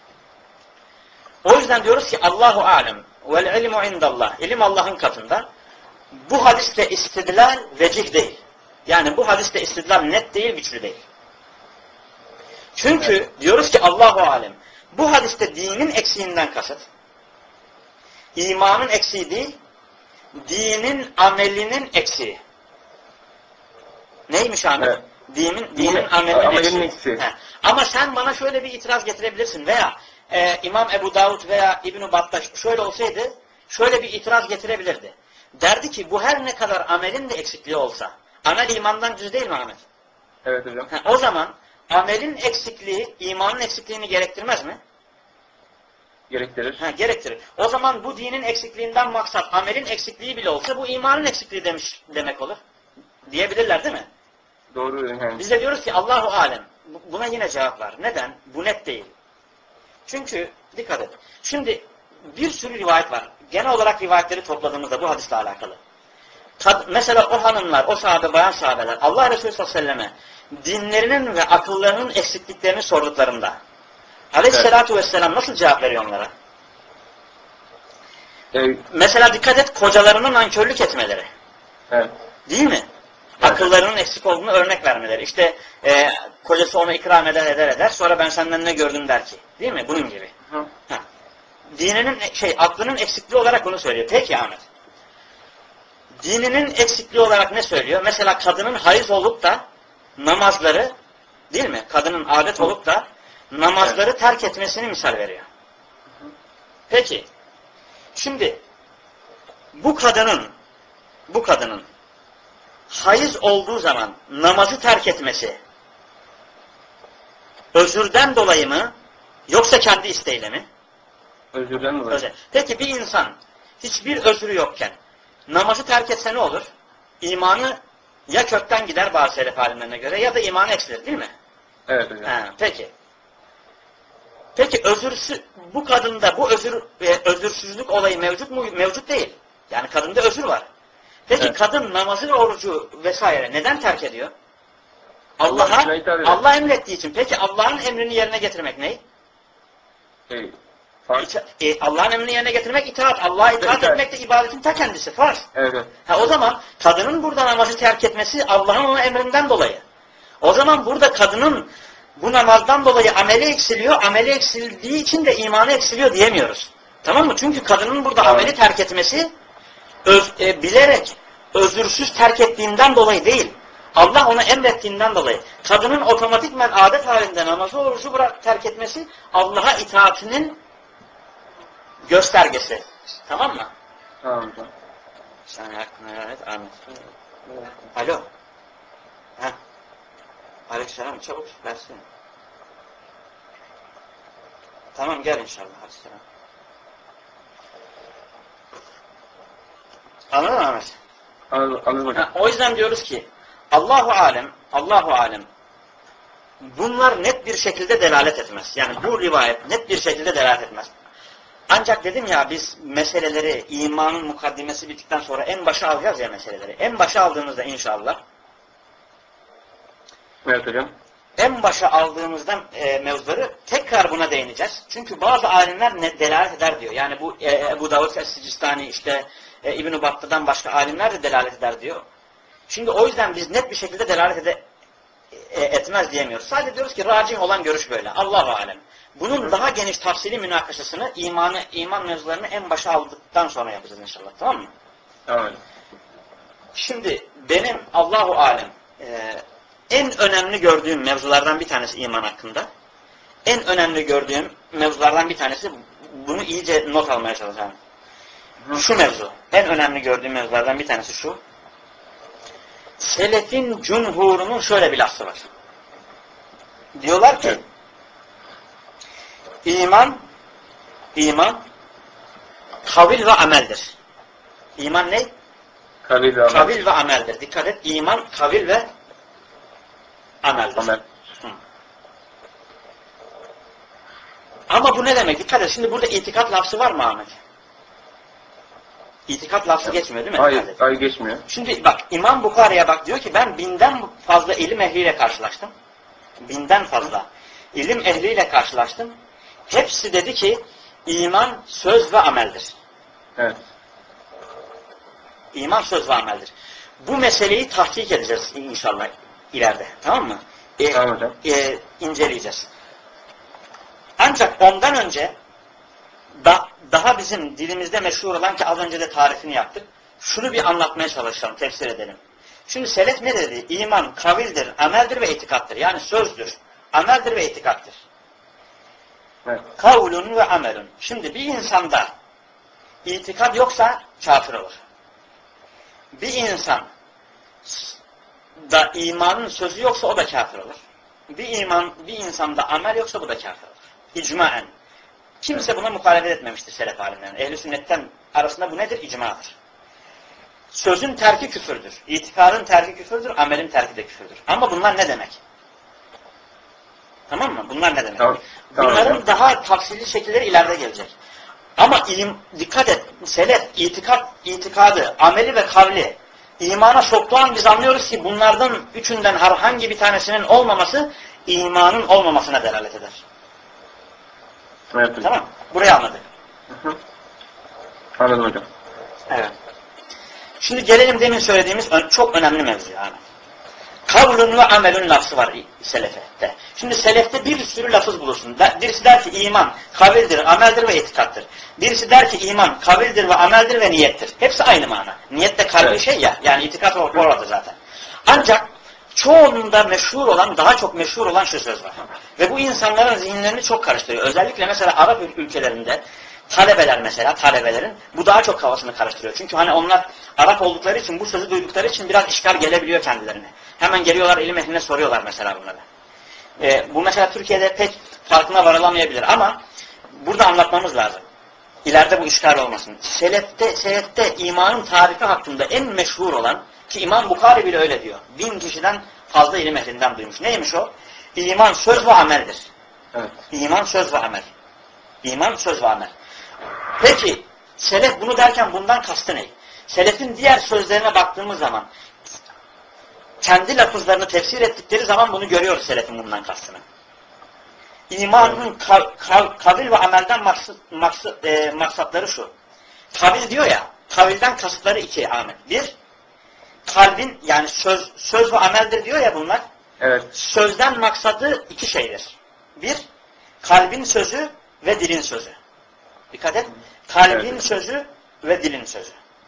O yüzden diyoruz ki Allahu alem vel ilmu indallah. İlim Allah'ın katında. Bu hadiste istidlal vecih değil. Yani bu hadiste istidlal net değil, güçlü değil. Çünkü evet. diyoruz ki Allahu alem. Bu hadiste dinin eksiğinden kasıt, imanın eksiği değil, dinin amelinin eksiği. Neymiş Ahmet? Evet. Dinin, dinin amelinin, amelinin eksiği. eksiği. Ama sen bana şöyle bir itiraz getirebilirsin veya e, İmam Ebu Davud veya İbn-i Battah şöyle olsaydı şöyle bir itiraz getirebilirdi. Derdi ki bu her ne kadar amelin de eksikliği olsa, amel imandan cüz değil mi Ahmet? Evet hocam. Ha, o zaman amelin eksikliği imanın eksikliğini gerektirmez mi? Gerektirir. Ha, gerektirir. O zaman bu dinin eksikliğinden maksat amelin eksikliği bile olsa bu imanın eksikliği demiş demek olur. Diyebilirler değil mi? Doğru. Yani. Biz de diyoruz ki Allahu alem. Buna yine cevap var. Neden? Bu net değil. Çünkü dikkat et. Şimdi bir sürü rivayet var. Genel olarak rivayetleri topladığımızda bu hadisle alakalı. Kad, mesela o hanımlar, o sahabe, bayan sahabeler Allah Resulü sallallahu aleyhi ve selleme dinlerinin ve akıllarının eksikliklerini sorduklarında aleyhissalatu evet. vesselam nasıl cevap veriyor onlara? Evet. Mesela dikkat et, kocalarının nankörlük etmeleri. Evet. Değil mi? Evet. Akıllarının eksik olduğunu örnek vermeleri. İşte e, kocası onu ikram eder eder eder. Sonra ben senden ne gördüm der ki. Değil mi? Bunun gibi. Hı. Ha. Dininin şey, aklının eksikliği olarak bunu söylüyor. Peki Ahmet. Dininin eksikliği olarak ne söylüyor? Mesela kadının hayız olup da namazları, değil mi? Kadının adet olup da namazları evet. terk etmesini misal veriyor. Peki. Şimdi bu kadının bu kadının hayız olduğu zaman namazı terk etmesi özürden dolayı mı yoksa kendi isteğiyle mi? Özürden dolayı. Özür. Peki bir insan hiçbir özrü yokken namazı terk etse ne olur? İmanı ya kökten gider bazı selef alimlerine göre ya da imanı eksilir değil mi? Evet hocam. Ha, peki. Peki özürsüz, bu kadında bu özür e, özürsüzlük olayı mevcut mu? Mevcut değil. Yani kadında özür var. Peki evet. kadın namazı ve orucu vesaire neden terk ediyor? Allah'a Allah, Allah emrettiği için. Peki Allah'ın emrini yerine getirmek ne? Şey, e, Allah'ın emrini yerine getirmek itaat. Allah'a itaat evet. etmek de ibadetin ta kendisi. Farz. Evet, evet. Ha, o zaman kadının burada namazı terk etmesi Allah'ın onun emrinden dolayı. O zaman burada kadının bu namazdan dolayı ameli eksiliyor. Ameli eksildiği için de imanı eksiliyor diyemiyoruz. Tamam mı? Çünkü kadının burada tamam. ameli terk etmesi öz, e, bilerek özürsüz terk ettiğinden dolayı değil. Allah onu emrettiğinden dolayı. Kadının otomatikmen adet halinde namazı orucu bırak, terk etmesi Allah'a itaatinin göstergesi. Tamam mı? Tamam. Sen hakkını helal et. Amin. Alo. Ha. Aleykümselam. Çabuk versene. Tamam gel inşallah. Aleykümselam. Anladın mı Ahmet? Anladım. Ha, o yüzden diyoruz ki Allahu alem, Allahu alem bunlar net bir şekilde delalet etmez. Yani bu rivayet net bir şekilde delalet etmez. Ancak dedim ya biz meseleleri imanın mukaddimesi bittikten sonra en başa alacağız ya meseleleri. En başa aldığımızda inşallah evet hocam. En başa aldığımızda e, mevzuları tekrar buna değineceğiz. Çünkü bazı alimler ne delalet eder diyor. Yani bu e, Ebu Davud Es-Sicistani işte e, İbn-i Battı'dan başka alimler de delalet eder diyor. Şimdi o yüzden biz net bir şekilde delalet ede, e, etmez diyemiyoruz. Sadece diyoruz ki racih olan görüş böyle. Allahu alem. Bunun daha geniş tafsili münakaşasını imanı, iman mevzularını en başa aldıktan sonra yapacağız inşallah. Tamam mı? Tamam. Şimdi benim Allahu alem e, en önemli gördüğüm mevzulardan bir tanesi iman hakkında. En önemli gördüğüm mevzulardan bir tanesi, bunu iyice not almaya çalışacağım. Hı. Şu mevzu, en önemli gördüğüm mevzulardan bir tanesi şu. Selefin cumhurunun şöyle bir lafı var. Diyorlar ki, iman, iman, kavil ve ameldir. İman ne? Kavil ve amel. Kavil ve ameldir. Dikkat et, iman, kavil ve ameldir. Amel. Hı. Ama bu ne demek? Dikkat et. Şimdi burada itikat lafzı var mı Ahmet? İtikat lafzı evet. geçmiyor değil mi? Hayır, hayır geçmiyor. Şimdi bak İmam Bukhari'ye bak diyor ki ben binden fazla ilim ehliyle karşılaştım. Binden fazla ilim ehliyle karşılaştım. Hepsi dedi ki iman söz ve ameldir. Evet. İman söz ve ameldir. Bu meseleyi tahkik edeceğiz inşallah ileride. Tamam mı? E, tamam hocam. E, inceleyeceğiz. Ancak ondan önce da, daha bizim dilimizde meşhur olan ki az önce de tarifini yaptık. Şunu bir anlatmaya çalışalım, tefsir edelim. Şimdi selef ne dedi? İman kavildir, ameldir ve itikattır. Yani sözdür, ameldir ve itikattır. Evet. Kavlun ve amelun. Şimdi bir insanda itikat yoksa kafir olur. Bir insan da imanın sözü yoksa o da kafir olur. Bir iman, bir insanda amel yoksa bu da kafir olur. İcmaen. Kimse buna muhalefet etmemiştir selef alimlerinin. Ehl-i sünnetten arasında bu nedir? İcmadır. Sözün terki küfürdür. İtikadın terki küfürdür. Amelin terki de küfürdür. Ama bunlar ne demek? Tamam mı? Bunlar ne demek? Tamam. Bunların Tamam. daha tafsili şekilleri ileride gelecek. Ama im, dikkat et, selef, itikat, itikadı, ameli ve kavli imana soktuğu an biz anlıyoruz ki bunlardan üçünden herhangi bir tanesinin olmaması imanın olmamasına delalet eder. Evet. Tamam. Burayı anladık. Hı hı. Anladım hocam. Evet. Şimdi gelelim demin söylediğimiz çok önemli mevzu yani. Kavlun ve amelün lafzı var selefte. Şimdi selefte bir sürü lafız bulursun. Birisi der ki iman kavildir, ameldir ve itikattır. Birisi der ki iman kavildir ve ameldir ve niyettir. Hepsi aynı mana. Niyet de kalbi evet. şey ya. Yani itikat orada zaten. Ancak çoğununda meşhur olan, daha çok meşhur olan şu söz var. Ve bu insanların zihinlerini çok karıştırıyor. Özellikle mesela Arap ülkelerinde talebeler mesela, talebelerin bu daha çok kafasını karıştırıyor. Çünkü hani onlar Arap oldukları için, bu sözü duydukları için biraz işgal gelebiliyor kendilerine. Hemen geliyorlar ilim ehline soruyorlar mesela bunları. Ee, bu mesela Türkiye'de pek farkına varılamayabilir ama burada anlatmamız lazım. İleride bu işgal olmasın. Selefte, selefte imanın tarifi hakkında en meşhur olan, ki İmam Bukhari bile öyle diyor. Bin kişiden fazla ilim ehlinden duymuş. Neymiş o? İman söz ve ameldir. Evet. İman söz ve amel. İman söz ve amel. Peki selef bunu derken bundan kastı ne? Selefin diğer sözlerine baktığımız zaman kendi lafızlarını tefsir ettikleri zaman bunu görüyoruz selefin bundan kastını. İmanın kav, kav, kavil ve amelden maksat, maksat, e, maksatları şu. Kavil diyor ya, kavilden kasıtları iki Ahmet. Bir, kalbin yani söz, söz ve ameldir diyor ya bunlar. Evet. Sözden maksadı iki şeydir. Bir, kalbin sözü ve dilin sözü. Dikkat et. Kalbin evet. sözü ve dilin sözü.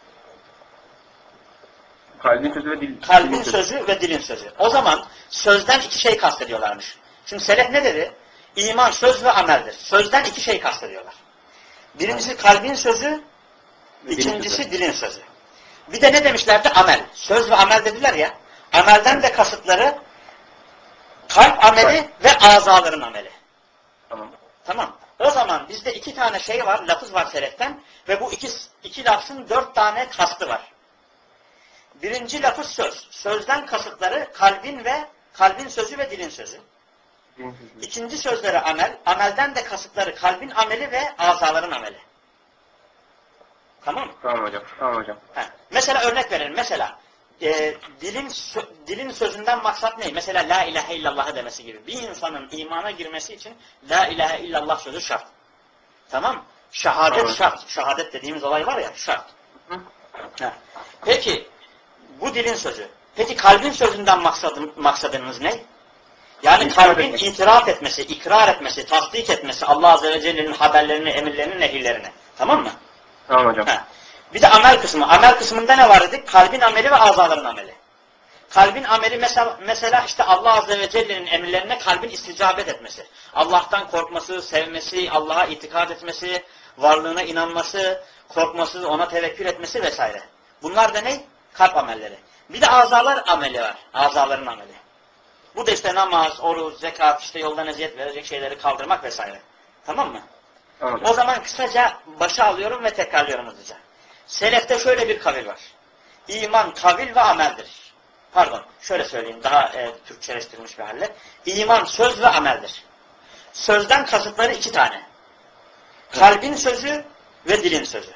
Kalbin sözü ve dil, Kalbin dilin sözü, sözü ve dilin sözü. O zaman sözden iki şey kastediyorlarmış. Şimdi selef ne dedi? İman söz ve ameldir. Sözden iki şey kastediyorlar. Birincisi evet. kalbin sözü, ve ikincisi dilin, dilin sözü. Bir de ne demişlerdi? Amel. Söz ve amel dediler ya. Amelden de kasıtları kalp ameli ve azaların ameli. Tamam. Tamam. O zaman bizde iki tane şey var, lafız var seleften ve bu iki, iki lafzın dört tane kastı var. Birinci lafız söz. Sözden kasıtları kalbin ve kalbin sözü ve dilin sözü. İkinci sözleri amel. Amelden de kasıtları kalbin ameli ve azaların ameli. Tamam mı? Tamam hocam. Tamam hocam. He. Mesela örnek verelim. Mesela e, dilin sö dilin sözünden maksat ne? Mesela la ilahe illallah demesi gibi. Bir insanın imana girmesi için la ilahe illallah sözü şart. Tamam? Şehadet tamam. şart. Şehadet dediğimiz olay var ya şart. Hı. He. Peki bu dilin sözü. Peki kalbin sözünden maksadın, maksadınız ne? Yani kalbin itiraf etmesi, ikrar etmesi, tasdik etmesi Allah Azze ve Celle'nin haberlerini, emirlerini, nehirlerini. Tamam mı? Tamam hocam. He. Bir de amel kısmı. Amel kısmında ne var dedik? Kalbin ameli ve azaların ameli. Kalbin ameli mesela, mesela işte Allah Azze ve Celle'nin emirlerine kalbin isticabet etmesi. Allah'tan korkması, sevmesi, Allah'a itikad etmesi, varlığına inanması, korkması, ona tevekkül etmesi vesaire. Bunlar da ne? Kalp amelleri. Bir de azalar ameli var. Azaların ameli. Bu da işte namaz, oruç, zekat, işte yoldan eziyet verecek şeyleri kaldırmak vesaire. Tamam mı? Tamam. O zaman kısaca başa alıyorum ve tekrarlıyorum hızlıca. Selefte şöyle bir kavil var. İman kavil ve ameldir. Pardon, şöyle söyleyeyim daha e, Türkçeleştirilmiş bir halle. İman söz ve ameldir. Sözden kasıtları iki tane. Kalbin sözü ve dilin sözü.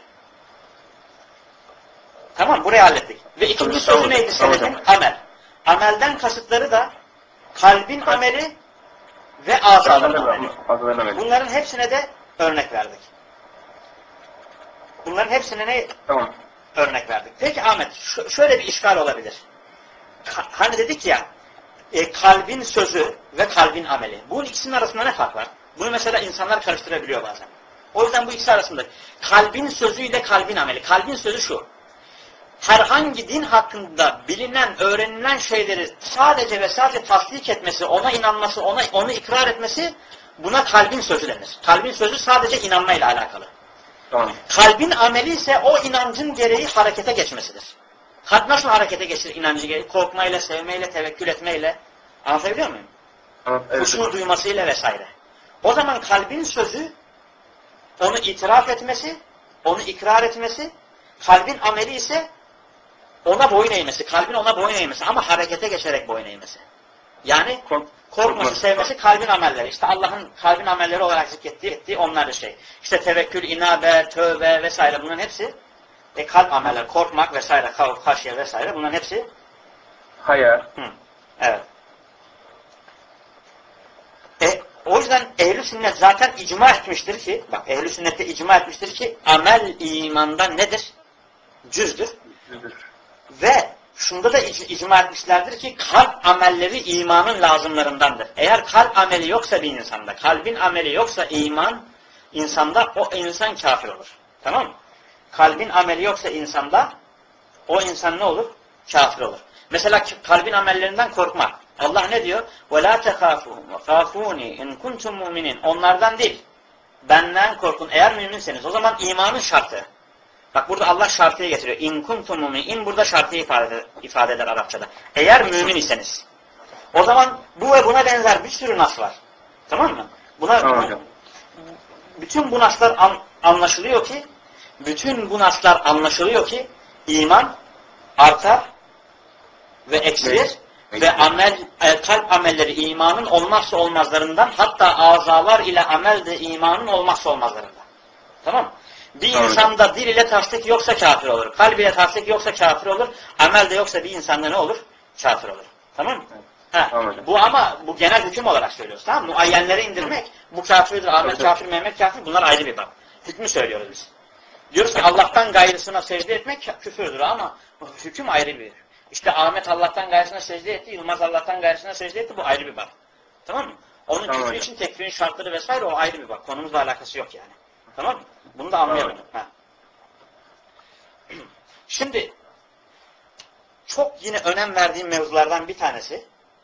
Tamam, burayı hallettik. Ve ikinci sözü tamam, neydi selefin? Tamam. Amel. Amelden kasıtları da kalbin evet. ameli ve azaların ameli. Bunların hepsine de örnek verdik. Bunların hepsine ne tamam. örnek verdik? Peki Ahmet, şöyle bir işgal olabilir. Hani dedik ya, e, kalbin sözü ve kalbin ameli. Bunun ikisinin arasında ne fark var? Bunu mesela insanlar karıştırabiliyor bazen. O yüzden bu ikisi arasında kalbin sözüyle kalbin ameli. Kalbin sözü şu. Herhangi din hakkında bilinen, öğrenilen şeyleri sadece ve sadece tasdik etmesi, ona inanması, ona onu ikrar etmesi, buna kalbin sözü denir. Kalbin sözü sadece inanmayla alakalı. Tamam. Kalbin ameli ise o inancın gereği harekete geçmesidir. Kalp nasıl harekete geçir inancı gereği? Korkmayla, sevmeyle, tevekkül etmeyle. Anlatabiliyor muyum? Evet, evet. Huşu duymasıyla vesaire. O zaman kalbin sözü, onu itiraf etmesi, onu ikrar etmesi, kalbin ameli ise ona boyun eğmesi, kalbin ona boyun eğmesi ama harekete geçerek boyun eğmesi. Yani Korkması, sevmesi kalbin amelleri. İşte Allah'ın kalbin amelleri olarak zikrettiği ettiği onlar da şey. İşte tevekkül, inabe, tövbe vesaire bunların hepsi e, kalp ameller. Korkmak vesaire, kavf, haşye vesaire bunların hepsi. Hayal. Hı, evet. E, o yüzden ehl-i sünnet zaten icma etmiştir ki, bak ehl-i sünnette icma etmiştir ki amel imandan nedir? Cüzdür. Cüzdür. Ve şunda da ic icma etmişlerdir ki kalp amelleri imanın lazımlarındandır. Eğer kalp ameli yoksa bir insanda, kalbin ameli yoksa iman insanda, o insan kafir olur. Tamam mı? Kalbin ameli yoksa insanda o insan ne olur? Kafir olur. Mesela kalbin amellerinden korkmak. Allah ne diyor? وَلَا تَخَافُونَ وَخَافُونِ اِنْ كُنْتُمْ مُؤْمِنِينَ Onlardan değil. Benden korkun. Eğer müminseniz. O zaman imanın şartı. Bak burada Allah şartıyı getiriyor. İn kuntum mu'min. İn burada şartıyı ifade, ifade eder Arapçada. Eğer mümin iseniz. O zaman bu ve buna benzer bir sürü nas var. Tamam mı? Buna, Tamam bu, hocam. bütün bu naslar an, anlaşılıyor ki bütün bu naslar anlaşılıyor ki iman artar ve eksilir Evet. ve amel, kalp amelleri imanın olmazsa olmazlarından, hatta azalar ile amel de imanın olmazsa olmazlarından. Tamam mı? Bir Tamam. insanda dil ile tasdik yoksa kafir olur. Kalb ile tasdik yoksa kafir olur. Amel de yoksa bir insanda ne olur? Kafir olur. Tamam mı? Evet. Ha, Tamam. bu ama bu genel hüküm olarak söylüyoruz. Tamam mı? Muayyenlere indirmek, bu kafirdir, Ahmet Evet. kafir, Mehmet kafir, bunlar ayrı bir bak. Hükmü söylüyoruz biz. Diyoruz ki Allah'tan gayrısına secde etmek küfürdür ama hüküm ayrı bir. İşte Ahmet Allah'tan gayrısına secde etti, Yılmaz Allah'tan gayrısına secde etti, bu ayrı bir bak. Tamam mı? Onun Tamam küfrü hocam. için tekfirin şartları vesaire o ayrı bir bak. Konumuzla alakası yok yani. Tamam mı? Bunu da anlayalım. Tamam. Ha. Şimdi çok yine önem verdiğim mevzulardan bir tanesi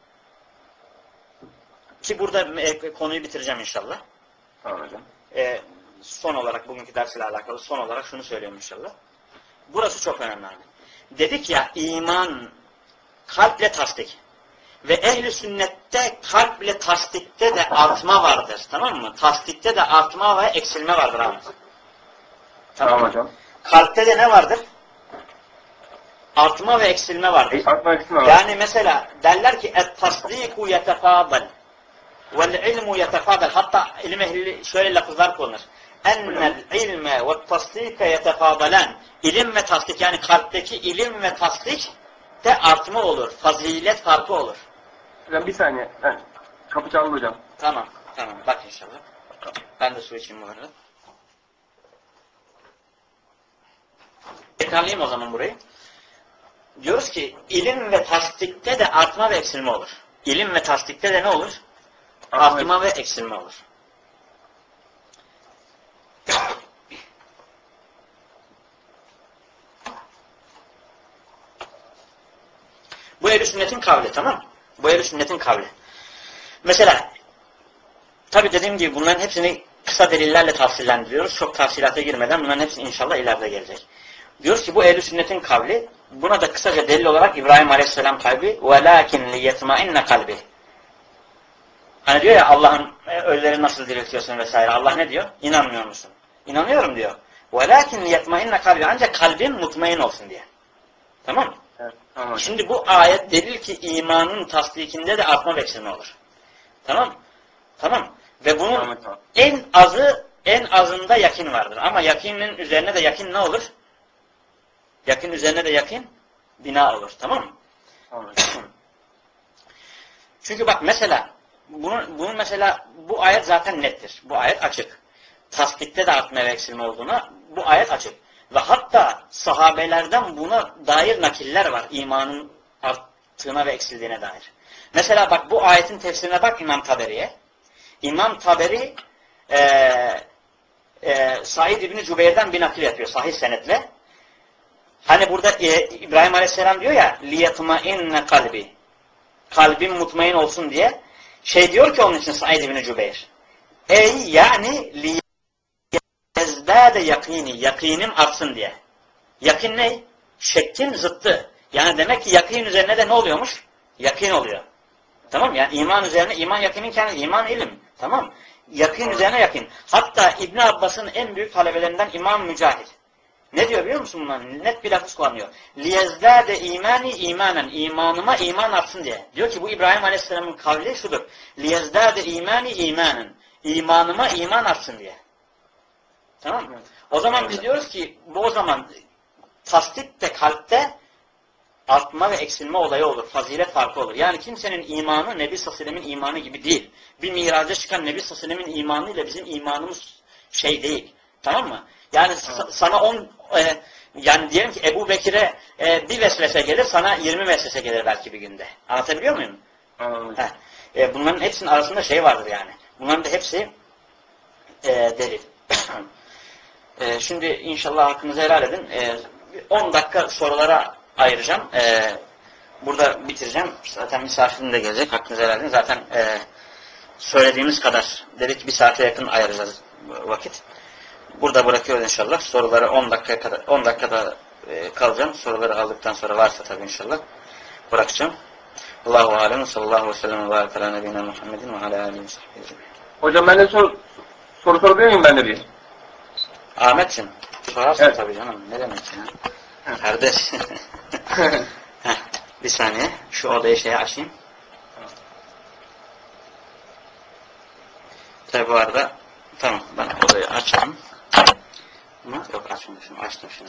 ki burada e, konuyu bitireceğim inşallah. Tamam hocam. E, son olarak bugünkü dersiyle alakalı son olarak şunu söylüyorum inşallah. Burası çok önemli. Dedik ya iman kalple tasdik. Ve ehli sünnette kalple tasdikte de artma vardır. Tamam mı? Tasdikte de artma ve eksilme vardır Ahmet. Tamam, Tamam mı? hocam. Kalpte de ne vardır? Artma ve eksilme vardır. E, artma eksilme var. Yani mesela derler ki et-tasdiku yetefâdel vel-ilmu yetefâdel. Hatta ilim ehli şöyle lafızlar kullanır. Ennel ilme ve't-tasdike yetefâdelen. İlim ve tasdik, yani kalpteki ilim ve tasdik de artma olur. Fazilet farkı olur. Hocam bir saniye. Ben, kapı çaldı hocam. Tamam, tamam. Bak inşallah. Ben de su içeyim bu arada. Tekrarlayayım o zaman burayı. Diyoruz ki ilim ve tasdikte de artma ve eksilme olur. İlim ve tasdikte de ne olur? Artma ve eksilme olur. Bu ehl-i sünnetin kavli, tamam mı? Bu ehl-i sünnetin kavli. Mesela tabi dediğim gibi bunların hepsini kısa delillerle tafsillendiriyoruz. Çok tafsilata girmeden bunların hepsini inşallah ileride gelecek. Diyoruz ki bu ehl-i sünnetin kavli, buna da kısaca delil olarak İbrahim Aleyhisselam kalbi وَلَاكِنْ لِيَتْمَئِنَّ kalbi. Hani diyor ya Allah'ın ölüleri nasıl diriltiyorsun vesaire. Allah ne diyor? İnanmıyor musun? İnanıyorum diyor. وَلَاكِنْ لِيَتْمَئِنَّ kalbi. Ancak kalbin mutmain olsun diye. Tamam mı? Evet, tamam hocam. Şimdi bu ayet delil ki imanın tasdikinde de artma ve eksilme olur. Tamam mı? Tamam. Ve bunun Tamam, tamam. en azı, en azında yakin vardır. Ama yakinin üzerine de yakin ne olur? Yakin üzerine de yakin bina olur. Tamam mı? Tamam hocam. Çünkü bak mesela bunun, bunun mesela bu ayet zaten nettir. Bu ayet açık. Tasdikte de artma ve eksilme olduğuna bu ayet açık. Ve hatta sahabelerden buna dair nakiller var. İmanın arttığına ve eksildiğine dair. Mesela bak bu ayetin tefsirine bak İmam Taberi'ye. İmam Taberi e, e, Said İbni Cübeyr'den bir nakil yapıyor sahih senetle. Hani burada e, İbrahim Aleyhisselam diyor ya liyatma'inne kalbi. Kalbim mutmain olsun diye. Şey diyor ki onun için Said İbni Cübeyr. Ey yani liyezdâde yakini. Yakinim artsın diye. Yakin ne? Şekkin zıttı. Yani demek ki yakin üzerine de ne oluyormuş? Yakin oluyor. Tamam, yani iman üzerine, iman yakinin kendi, iman ilim. Tamam. Yakin üzerine yakin. Hatta İbn Abbas'ın en büyük talebelerinden İmam Mücahit. Ne diyor biliyor musun bunlar? Net bir lafız kullanıyor. Liyezdâde imani imanen. İmanıma iman artsın diye. Diyor ki bu İbrahim Aleyhisselam'ın kavli şudur. Liyezdâde imani imanen. İmanıma iman artsın diye. Tamam mı? O zaman biz diyoruz ki bu o zaman tasdik de kalpte artma ve eksilme olayı olur. Fazilet farkı olur. Yani kimsenin imanı Nebi sallallahu aleyhi ve sellem'in imanı gibi değil. Bir miraca çıkan Nebi sallallahu aleyhi ve sellem'in imanı ile bizim imanımız şey değil. Tamam mı? Yani sa- sana on e, yani diyelim ki Ebu Bekir'e e, bir vesvese gelir, sana yirmi vesvese gelir belki bir günde. Anlatabiliyor muyum? Anladım. Heh. E, bunların hepsinin arasında şey vardır yani. Bunların da hepsi e, delil. e, şimdi inşallah hakkınızı helal edin. E, on dakika sorulara ayıracağım. E, burada bitireceğim. Zaten misafirim de gelecek. Hakkınızı helal edin. Zaten e, söylediğimiz kadar dedik bir saate yakın ayıracağız vakit. Burada bırakıyoruz inşallah. Soruları on dakikaya kadar on dakikada e, kalacağım. Soruları aldıktan sonra varsa tabii inşallah bırakacağım. Allahu alem sallallahu aleyhi ve sellem ve barik ala nebiyina Muhammedin ve ala alihi ve sahbihi. Hocam ben de sor, soru sorabilir miyim ben de bir? Ahmetciğim sorarsın Evet. tabii canım. Ne demek ya? Kardeş. Heh, bir saniye. Şu odayı şeye açayım. Tabi bu arada tamam ben odayı açtım. Ama yok açmamışım. Açtım şimdi.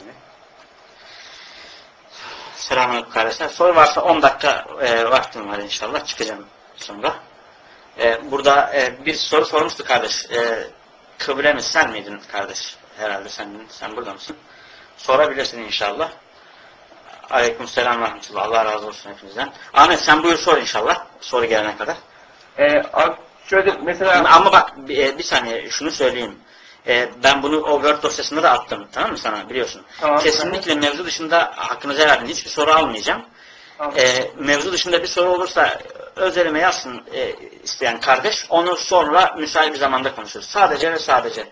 Selamünaleyküm kardeşler. Soru varsa on dakika e, vaktim var inşallah. Çıkacağım sonra. E, burada e, bir soru sormuştu kardeş. E, kıble mi sen miydin kardeş? Herhalde sen, sen burada mısın? Sorabilirsin inşallah. Aleykümselam ve rahmetullah. Allah razı olsun hepinizden. Ahmet sen buyur sor inşallah. Soru gelene kadar. Ee, abi şöyle mesela... Ama bak bir, bir saniye şunu söyleyeyim. Ee, ben bunu o Word dosyasında da attım. Tamam mı sana biliyorsun. Tamam. Kesinlikle mevzu dışında hakkınızı helal edin. Hiçbir soru almayacağım. Tamam. Ee, mevzu dışında bir soru olursa özelime yazsın e, isteyen kardeş. Onu sonra müsait bir zamanda konuşuruz. Sadece ve sadece.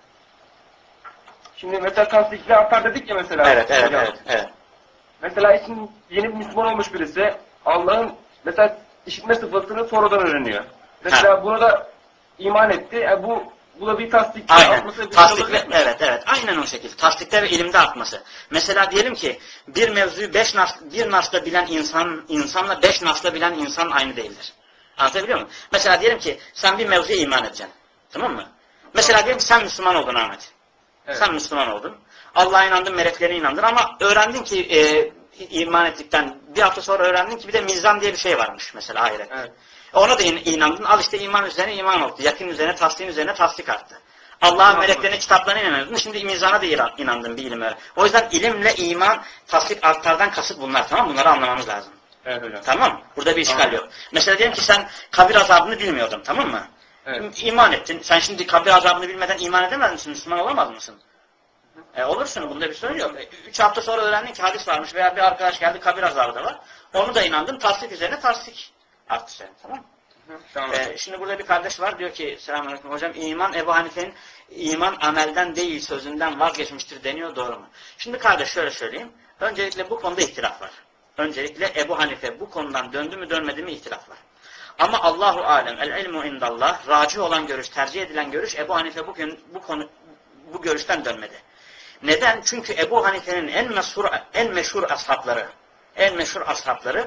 Şimdi mesela tasdikli artar dedik ya mesela. Evet, evet, hocam. evet, evet. Mesela için yeni bir Müslüman olmuş birisi Allah'ın mesela işitme sıfatını sonradan öğreniyor. Mesela Ha. buna da iman etti. Yani bu bu da bir tasdik. Aynen. Artması bir Tasdik şey ve, olabilir mi? evet, evet. Aynen o şekilde. Tasdikte ve ilimde artması. Mesela diyelim ki bir mevzuyu beş nas, bir nasla bilen insan, insanla beş nasla bilen insan aynı değildir. Anlatabiliyor muyum? Mesela diyelim ki sen bir mevzuya iman edeceksin. Tamam mı? Mesela diyelim ki sen Müslüman oldun Ahmet. Evet. Sen Müslüman oldun. Allah'a inandın, meleklerine inandın ama öğrendin ki e, iman ettikten bir hafta sonra öğrendin ki bir de mizan diye bir şey varmış mesela ahirette. Evet. Ona da in- inandın. Al işte iman üzerine iman oldu. Yakın üzerine, tasdiğin üzerine tasdik arttı. Allah'ın Tamam. meleklerine, kitaplarına inanıyordun. Şimdi mizana da iran- inandın bir ilime. O yüzden ilimle iman, tasdik artlardan kasıt bunlar. Tamam mı? Bunları anlamamız lazım. Evet hocam. Tamam mı? Burada bir işgal Tamam. yok. Mesela diyelim ki sen kabir azabını bilmiyordun. Tamam mı? Evet. İman ettin. Sen şimdi kabir azabını bilmeden iman edemez misin? Müslüman olamaz mısın? E, olursun. Bunda bir sorun yok. E, üç hafta sonra öğrendin ki hadis varmış veya bir arkadaş geldi kabir azabı da var. Onu da inandın. Tasdik üzerine tasdik arttı senin. Tamam mı? Hı, tamam. Ee, şimdi burada bir kardeş var diyor ki selamünaleyküm hocam iman Ebu Hanife'nin iman amelden değil sözünden vazgeçmiştir deniyor doğru mu? Şimdi kardeş şöyle söyleyeyim. Öncelikle bu konuda ihtilaf var. Öncelikle Ebu Hanife bu konudan döndü mü dönmedi mi ihtilaf var. Ama Allahu alem el ilmu indallah racih olan görüş tercih edilen görüş Ebu Hanife bu, bu konu bu görüşten dönmedi. Neden? Çünkü Ebu Hanife'nin en meşhur en meşhur ashabları en meşhur ashabları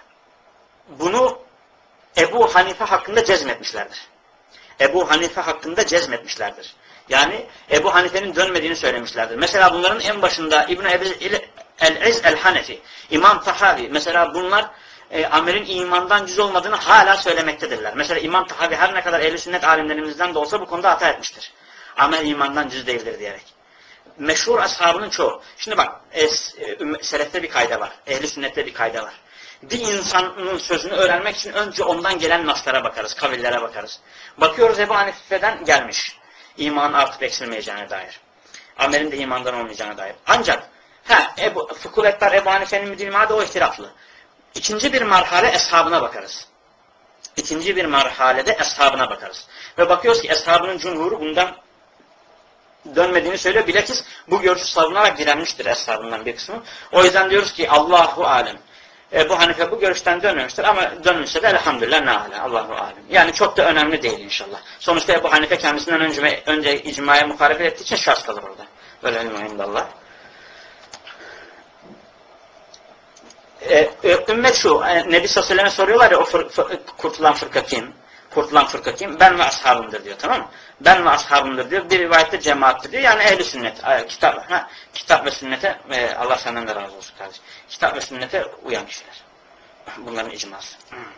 bunu Ebu Hanife hakkında cezmetmişlerdir. Ebu Hanife hakkında cezmetmişlerdir. Yani Ebu Hanife'nin dönmediğini söylemişlerdir. Mesela bunların en başında İbn-i Ebi el-İz el-Hanefi, İmam Tahavi, mesela bunlar e, amelin imandan cüz olmadığını hala söylemektedirler. Mesela İmam Tahavi her ne kadar ehl-i sünnet alimlerimizden de olsa bu konuda hata etmiştir. Amel imandan cüz değildir diyerek. Meşhur ashabının çoğu. Şimdi bak, es, e, selefte bir kayda var. Ehl-i sünnette bir kayda var. Bir insanın sözünü öğrenmek için önce ondan gelen naslara bakarız, kavillere bakarız. Bakıyoruz Ebu Hanife'den gelmiş. İmanın artıp eksilmeyeceğine dair. Amelin de imandan olmayacağına dair. Ancak ha, Ebu, Fıkhul Ekber Ebu Hanife'nin müdülmada o ihtilaflı. İkinci bir marhale eshabına bakarız. İkinci bir marhalede eshabına bakarız. Ve bakıyoruz ki eshabının cumhuru bundan dönmediğini söylüyor. Bilakis bu görüşü savunarak direnmiştir eshabından bir kısmı. O yüzden diyoruz ki Allahu alem. Ebu Hanife bu görüşten dönmemiştir ama dönmüşse de elhamdülillah ne ala. Allahu alem. Yani çok da önemli değil inşallah. Sonuçta Ebu Hanife kendisinden önce, önce icmaya muhalefet ettiği için şart kalır orada. Böyle ilmindallah. e, e, ümmet şu, e, Nebi sallallahu aleyhi ve sellem'e soruyorlar ya o fır, fır, kurtulan fırka kim? Kurtulan fırka kim? Ben ve ashabımdır diyor, tamam mı? Ben ve ashabımdır diyor. Bir rivayette cemaattir diyor. Yani ehli sünnet. E, kitap, ha, kitap ve sünnete, e, Allah senden de razı olsun kardeşim. Kitap ve sünnete uyan kişiler. Bunların icması.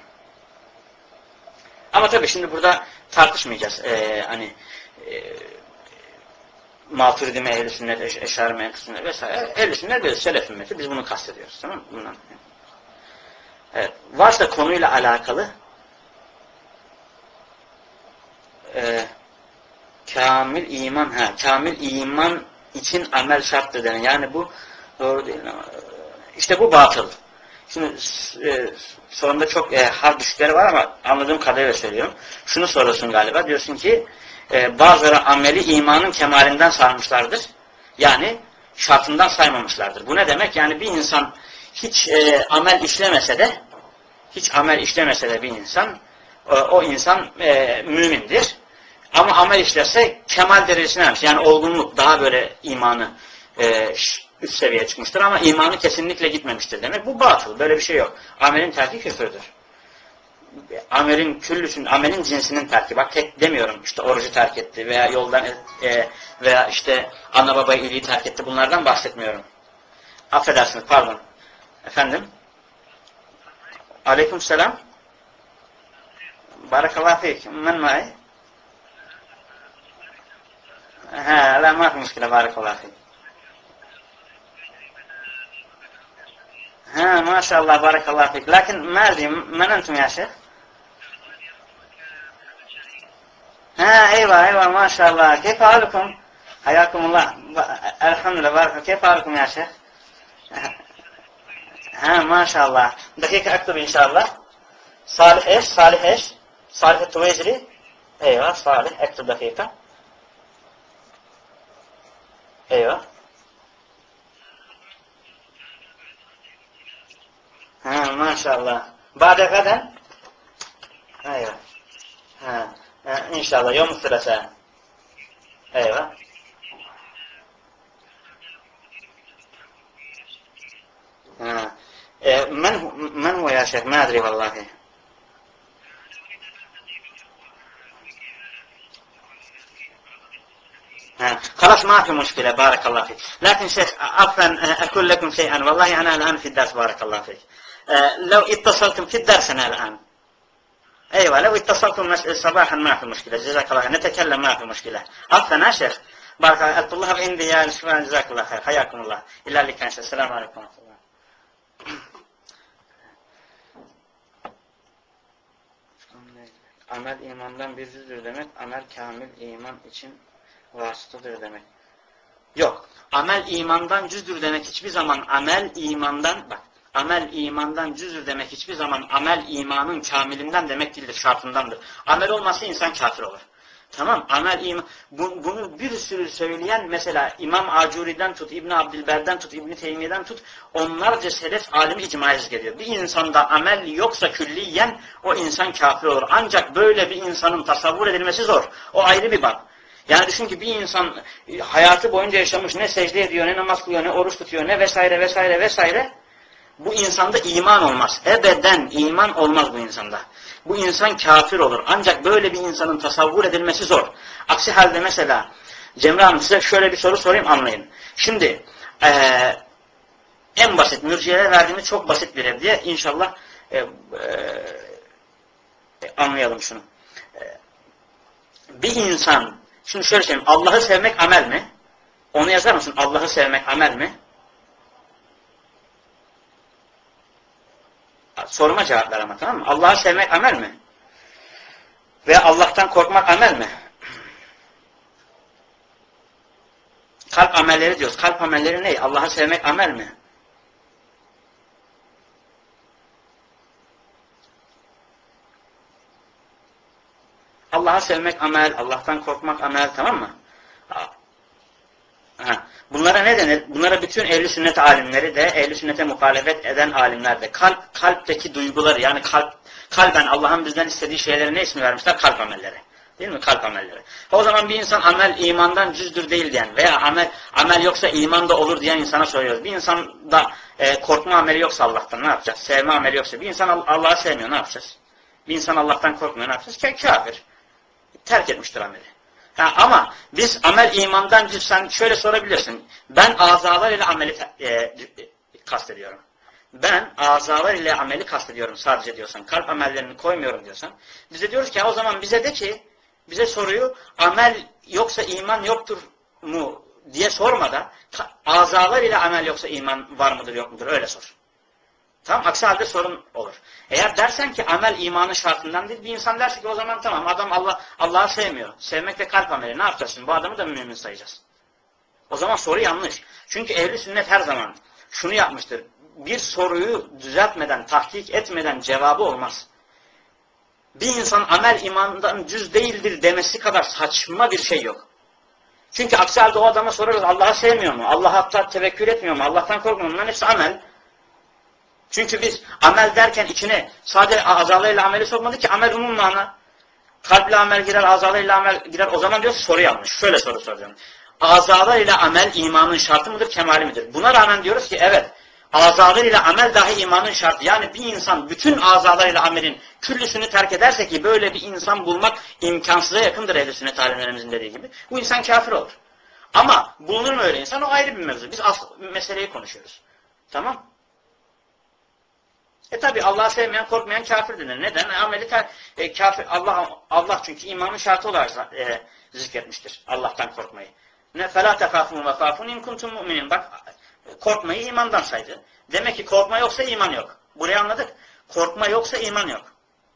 Ama tabii şimdi burada tartışmayacağız. Ee, hani e, Maturidi mi, ehl-i sünnet, eş, eşari mi, ehl-i sünnet vesaire. Ehl-i sünnet ve selef ümmeti. Biz bunu kastediyoruz. Tamam mı? Bundan. Evet. Varsa konuyla alakalı e, kamil iman, ha, kamil iman için amel şarttır denen. Yani bu doğru değil ama işte bu batıl. Şimdi e, sonunda çok e, hal düşükleri var ama anladığım kadarıyla söylüyorum. Şunu soruyorsun galiba. Diyorsun ki e, bazıları ameli imanın kemalinden sarmışlardır. Yani şartından saymamışlardır. Bu ne demek? Yani bir insan hiç e, amel işlemese de hiç amel işlemese de bir insan o, o insan e, mümindir. Ama amel işlerse kemal derecesine ermiş. Yani olgunluk, daha böyle imanı e, üst seviyeye çıkmıştır ama imanı kesinlikle gitmemiştir demek. Bu batıl. Böyle bir şey yok. Amelin terki küfürdür. Amelin küllüsün, amelin cinsinin terki. Bak tek demiyorum. İşte orucu terk etti veya yoldan e, veya işte ana baba iyiliği terk etti. Bunlardan bahsetmiyorum. Affedersiniz, pardon. Efendim? Aleykümselam. Barakallahu fik. Men ma'i? Ha, la ma fi mushkila, barakallahu fik. ها ما شاء الله بارك الله فيك لكن ما أدري من أنتم يا شيخ ها أيوة أيوة ما شاء الله كيف حالكم حياكم الله الحمد لله بارك كيف حالكم يا شيخ ها ما شاء الله دقيقة أكتب إن شاء الله صالح إيش صالح إيش صالح التويجري أيوة صالح أكتب دقيقة أيوة ها ما شاء الله بعد غدا أيوة ها إن شاء الله يوم الثلاثاء أيوة ها من هو من هو يا شيخ ما أدري والله ها. خلاص ما في مشكلة بارك الله فيك لكن شيخ عفوا أقول لكم شيئا والله أنا الآن في الدرس بارك الله فيك لو اتصلتم في الدرس أنا الآن أيوة لو اتصلتم صباحا ما في مشكلة جزاك الله خير نتكلم ما في مشكلة عفوا يا شيخ بارك الله الطلاب عندي يا شباب جزاك الله خير حياكم الله إلا اللي كان السلام عليكم ورحمة الله amel imandan bir cüzdür demek, amel kamil iman için vasıtadır demek. Yok, amel imandan cüzdür demek hiçbir zaman amel imandan, bak, amel imandan cüzdür demek hiçbir zaman amel imanın kamilinden demek değildir, şartındandır. Amel olmazsa insan kafir olur. Tamam, amel iman, bu, bunu bir sürü söyleyen mesela İmam Acuri'den tut, İbn Abdülber'den tut, İbn Teymiye'den tut, onlarca selef alimi icma ediyor. Bir insanda amel yoksa külliyen o insan kafir olur. Ancak böyle bir insanın tasavvur edilmesi zor. O ayrı bir bak. Yani düşün ki bir insan hayatı boyunca yaşamış, ne secde ediyor, ne namaz kılıyor, ne oruç tutuyor, ne vesaire vesaire vesaire. Bu insanda iman olmaz. Ebeden iman olmaz bu insanda. Bu insan kafir olur. Ancak böyle bir insanın tasavvur edilmesi zor. Aksi halde mesela Cemre Hanım size şöyle bir soru sorayım anlayın. Şimdi ee, en basit, mürciyelere verdiğimiz çok basit bir ev diye inşallah e, e, anlayalım şunu. E, bir insan, şimdi şöyle söyleyeyim, Allah'ı sevmek amel mi? Onu yazar mısın? Allah'ı sevmek amel mi? Soruma cevap ver ama, tamam mı? Allah'ı sevmek amel mi? Ve Allah'tan korkmak amel mi? Kalp amelleri diyoruz. Kalp amelleri ne? Allah'ı sevmek amel mi? Allah'ı sevmek amel, Allah'tan korkmak amel, tamam mı? Ha. Bunlara ne denir? Bunlara bütün ehl-i sünnet alimleri de, ehl-i sünnete muhalefet eden alimler de kalp, kalpteki duyguları, yani kalp, kalben Allah'ın bizden istediği şeylere ne ismi vermişler? Kalp amelleri. Değil mi? Kalp amelleri. O zaman bir insan amel imandan cüzdür değil diyen veya amel amel yoksa iman da olur diyen insana soruyoruz. Bir insanda e, korkma ameli yoksa Allah'tan ne yapacağız? Sevme ameli yoksa. Bir insan Allah'ı sevmiyor, ne yapacağız? Bir insan Allah'tan korkmuyor, ne yapacağız? Kafir. Terk etmiştir ameli. Ha, ama biz amel imandan cüz, sen şöyle sorabilirsin. Ben azalar ile ameli e, e, kastediyorum. Ben azalar ile ameli kastediyorum sadece diyorsan. Kalp amellerini koymuyorum diyorsan. Biz de diyoruz ki o zaman bize de ki bize soruyu amel yoksa iman yoktur mu diye sorma da azalar ile amel yoksa iman var mıdır yok mudur öyle sor. Tamam, aksi halde sorun olur. Eğer dersen ki amel imanın şartından değil, bir insan derse ki o zaman tamam adam Allah Allah'ı sevmiyor. Sevmek de kalp ameli. Ne yapacağız şimdi? Bu adamı da mümin sayacağız. O zaman soru yanlış. Çünkü ehli sünnet her zaman şunu yapmıştır. Bir soruyu düzeltmeden, tahkik etmeden cevabı olmaz. Bir insan amel imandan cüz değildir demesi kadar saçma bir şey yok. Çünkü aksi halde o adama sorarız Allah'ı sevmiyor mu? Allah'a tevekkül etmiyor mu? Allah'tan korkmuyor mu? Bunların hepsi amel. Çünkü biz amel derken içine sadece azalarıyla ameli sokmadık ki amel umum mana. Kalple amel girer, azalarıyla amel girer. O zaman diyoruz soru yanlış. Şöyle soru soracağım. Azalarıyla amel imanın şartı mıdır, kemali midir? Buna rağmen diyoruz ki evet. Azalarıyla amel dahi imanın şartı. Yani bir insan bütün azalarıyla amelin küllüsünü terk ederse ki böyle bir insan bulmak imkansıza yakındır ehl-i sünnet alimlerimizin dediği gibi. Bu insan kafir olur. Ama bulunur mu öyle insan? O ayrı bir mevzu. Biz asıl meseleyi konuşuyoruz. Tamam. E tabi Allah'ı sevmeyen, korkmayan kafir denir. Neden? Ameli ter, e, kafir, Allah Allah çünkü imanın şartı olarak e, zikretmiştir. Allah'tan korkmayı. Ne felâ tekâfûn ve kâfûn in kuntum mu'minin. Bak korkmayı imandan saydı. Demek ki korkma yoksa iman yok. Burayı anladık. Korkma yoksa iman yok.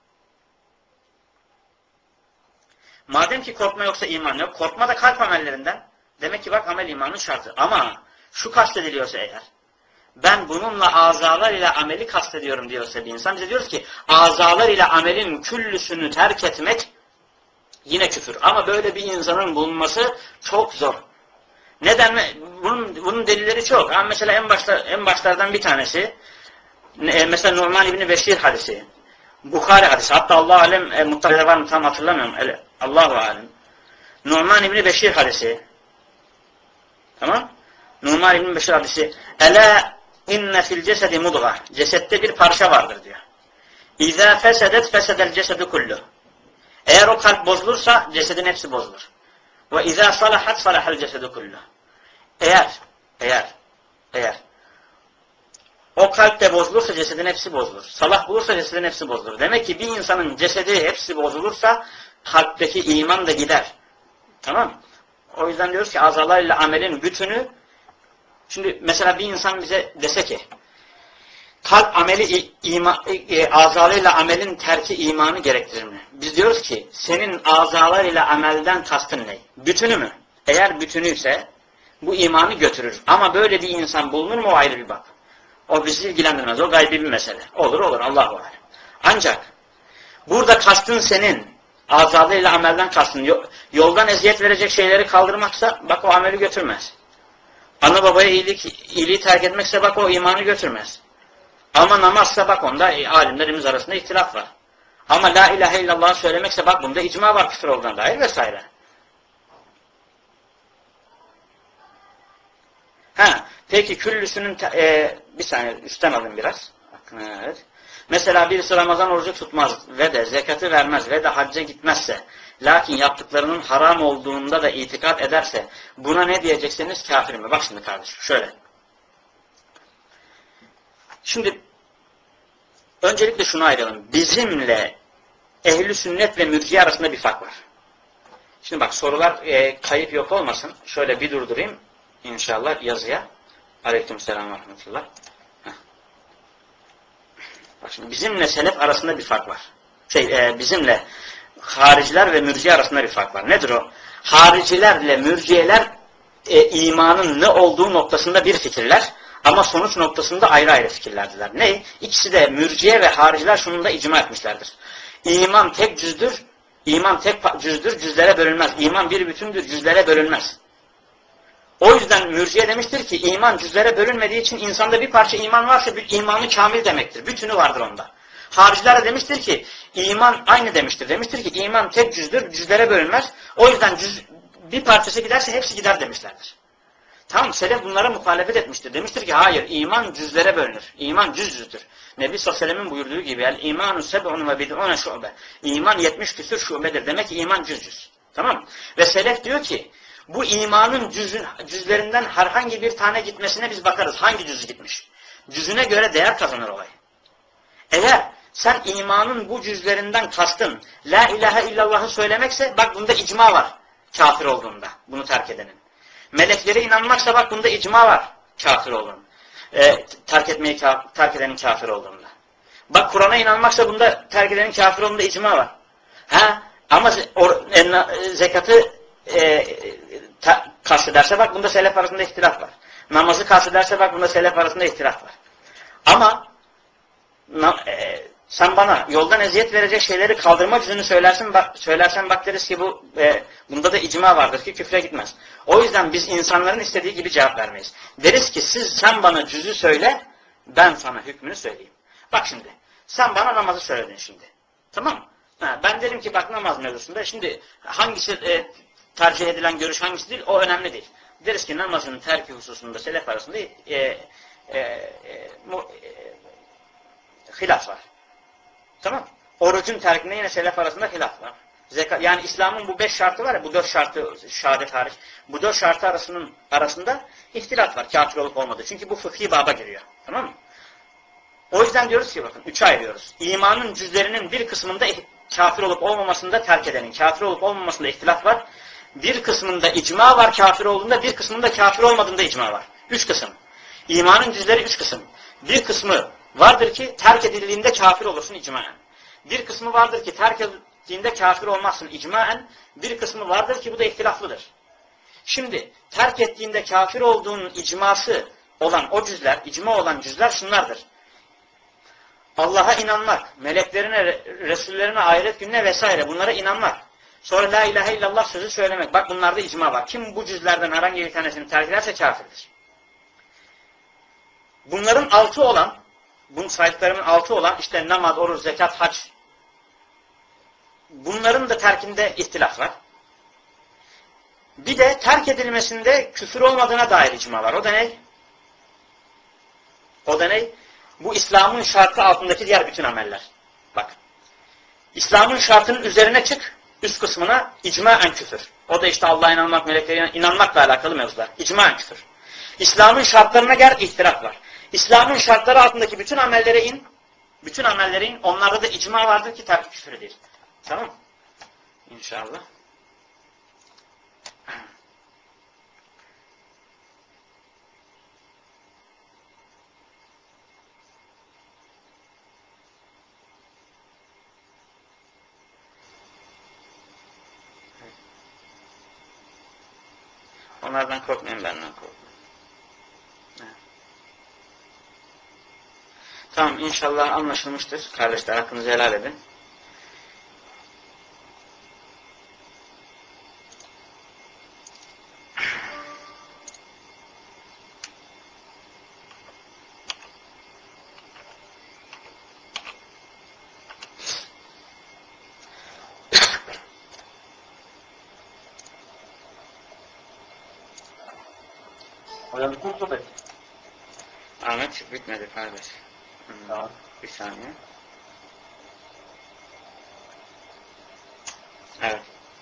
Madem ki korkma yoksa iman yok, korkma da kalp amellerinden. Demek ki bak amel imanın şartı. Ama şu kastediliyorsa eğer, ben bununla azalar ile ameli kastediyorum diyorsa bir insan, bize diyoruz ki azalar ile amelin küllüsünü terk etmek yine küfür. Ama böyle bir insanın bulunması çok zor. Neden mi? Bunun, bunun delilleri çok. Yani mesela en başta en başlardan bir tanesi mesela Numan İbni Beşir hadisi. Bukhari hadisi. Hatta Allah alem e, mutlaka var mı tam hatırlamıyorum. El, Allahu alem. Numan İbni Beşir hadisi. Tamam? Numan İbni Beşir hadisi. Ela inne fil cesedi mudga. Cesette bir parça vardır diyor. İza fesedet fesedel cesedu kullu. Eğer o kalp bozulursa cesedin hepsi bozulur. Ve izâ salahat salahal cesedu kullu. Eğer, eğer, eğer o kalp de bozulursa cesedin hepsi bozulur. Salah bulursa cesedin hepsi bozulur. Demek ki bir insanın cesedi hepsi bozulursa kalpteki iman da gider. Tamam. O yüzden diyoruz ki azalarıyla amelin bütünü. Şimdi mesela bir insan bize dese ki kalp ameli ima, e, azalarıyla amelin terki imanı gerektirir mi? Biz diyoruz ki senin azalarıyla amelden kastın ne? Bütünü mü? Eğer bütünüyse bu imanı götürür. Ama böyle bir insan bulunur mu o ayrı bir bak. O bizi ilgilendirmez. O gaybi bir mesele. Olur olur Allahu alem. Ancak burada kastın senin azalarıyla amelden kastın yoldan eziyet verecek şeyleri kaldırmaksa bak o ameli götürmez. Ana babaya iyilik, iyiliği terk etmekse bak o imanı götürmez. Ama namazsa bak onda e, alimlerimiz arasında ihtilaf var. Ama la ilahe illallah söylemekse bak bunda icma var küfür olduğuna dair vesaire. Ha, peki küllüsünün e, bir saniye üstten alayım biraz. Evet. Mesela birisi Ramazan orucu tutmaz ve de zekatı vermez ve de hacca gitmezse, lakin yaptıklarının haram olduğunda da itikat ederse buna ne diyeceksiniz, kafir mi? Bak şimdi kardeşim şöyle. Şimdi öncelikle şunu ayıralım. Bizimle ehli sünnet ve mürciye arasında bir fark var. Şimdi bak sorular e, kayıp yok olmasın. Şöyle bir durdurayım inşallah yazıya. Aleykümselam ve rahmetullah. Heh. Bak şimdi bizimle selef arasında bir fark var. Şey e, bizimle hariciler ve mürciye arasında bir fark var. Nedir o? Haricilerle mürciyeler e, imanın ne olduğu noktasında bir fikirler. Ama sonuç noktasında ayrı ayrı fikirlerdiler. Ne? İkisi de mürciye ve hariciler şunun da icma etmişlerdir. İman tek cüzdür. İman tek cüzdür, cüzlere bölünmez. İman bir bütündür, cüzlere bölünmez. O yüzden mürciye demiştir ki iman cüzlere bölünmediği için insanda bir parça iman varsa bir imanı kamil demektir. Bütünü vardır onda. Hariciler de demiştir ki iman aynı demiştir. Demiştir ki iman tek cüzdür, cüzlere bölünmez. O yüzden cüz, bir parçası giderse hepsi gider demişlerdir. Tamam, selef bunlara muhalefet etmiştir. Demiştir ki hayır, iman cüzlere bölünür. İman cüz cüzdür. Nebi sallallahu aleyhi ve sellem'in buyurduğu gibi el imanu seb'un ve bid'une şube. İman yetmiş küsür şubedir. Demek ki iman cüz cüz. Tamam. Ve selef diyor ki bu imanın cüzün, cüzlerinden herhangi bir tane gitmesine biz bakarız. Hangi cüzü gitmiş? Cüzüne göre değer kazanır olay. Eğer sen imanın bu cüzlerinden kastın la ilahe illallah'ı söylemekse bak bunda icma var. Kafir olduğunda bunu terk edenin. Meleklere inanmaksa bak bunda icma var. Kafir olduğunda. E, terk etmeyi terk edenin kafir olduğunda. Bak Kur'an'a inanmaksa bunda terk edenin kafir olduğunda icma var. Ha? Ama or, e, zekatı e, ta, kastederse bak bunda selef arasında ihtilaf var. Namazı kastederse bak bunda selef arasında ihtilaf var. Ama na, e, sen bana yoldan eziyet verecek şeyleri kaldırmak yüzünü söylersin, bak, söylersen bak deriz ki bu e, bunda da icma vardır ki küfre gitmez. O yüzden biz insanların istediği gibi cevap vermeyiz. Deriz ki siz sen bana cüzü söyle, ben sana hükmünü söyleyeyim. Bak şimdi sen bana namazı söyledin şimdi. Tamam mı? Ha, ben derim ki bak namaz mevzusunda şimdi hangisi e, tercih edilen görüş hangisi değil o önemli değil. Deriz ki namazın terki hususunda selef arasında e, e, e, mu, e, hilaf var. Tamam. Orucun terkinde yine selef arasında hilaf var. Zekat, yani İslam'ın bu beş şartı var ya, bu dört şartı, şehadet hariç, bu dört şartı arasının arasında ihtilaf var. Kafir olup olmadığı. Çünkü bu fıkhi baba giriyor. Tamam mı? O yüzden diyoruz ki bakın, üçe ayırıyoruz. İmanın cüzlerinin bir kısmında kafir olup olmamasında terk edenin, kafir olup olmamasında ihtilaf var. Bir kısmında icma var kafir olduğunda, bir kısmında kafir olmadığında icma var. Üç kısım. İmanın cüzleri üç kısım. Bir kısmı vardır ki terk edildiğinde kafir olursun icmaen. Bir kısmı vardır ki terk edildiğinde kafir olmazsın icmaen. Bir kısmı vardır ki bu da ihtilaflıdır. Şimdi terk ettiğinde kafir olduğunun icması olan o cüzler, icma olan cüzler şunlardır. Allah'a inanmak, meleklerine, Resullerine, ahiret gününe vesaire bunlara inanmak. Sonra la ilahe illallah sözü söylemek. Bak bunlarda icma var. Kim bu cüzlerden herhangi bir tanesini terk ederse kafirdir. Bunların altı olan, bunun saydıklarımın altı olan işte namaz, oruç, zekat, hac. Bunların da terkinde ihtilaf var. Bir de terk edilmesinde küfür olmadığına dair icma var. O da ne? O da ne? Bu İslam'ın şartı altındaki diğer bütün ameller. Bak. İslam'ın şartının üzerine çık, üst kısmına icmaen küfür. O da işte Allah'a inanmak, meleklere inanmakla alakalı mevzular. İcmaen küfür. İslam'ın şartlarına gel, ihtilaf var. İslam'ın şartları altındaki bütün amellere in, bütün amellere in, onlarda da icma vardır ki terk küfür değil. Tamam mı? İnşallah. Onlardan korkmayın, benden korkmayın. Evet. Tamam, inşallah anlaşılmıştır. Kardeşler, hakkınızı helal edin. Hocam bitti mi sohbet? Ahmet bitmedi kardeş. Hmm, Tamam. bir saniye. Evet.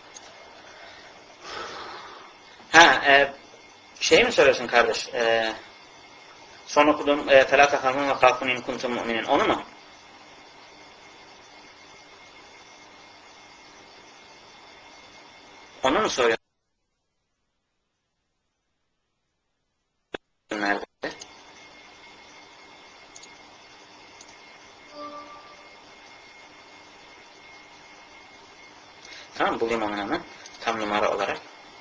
Ha, e, şey mi soruyorsun kardeş? E, son okuduğum e, فَلَا تَخَافُونَ وَخَافُونَ اِنْ كُنْتُمْ مُؤْمِنِينَ. Onu mu? Onu mu soruyorsun? Nerede? Tamam, bulayım onu hemen. Tam numara olarak.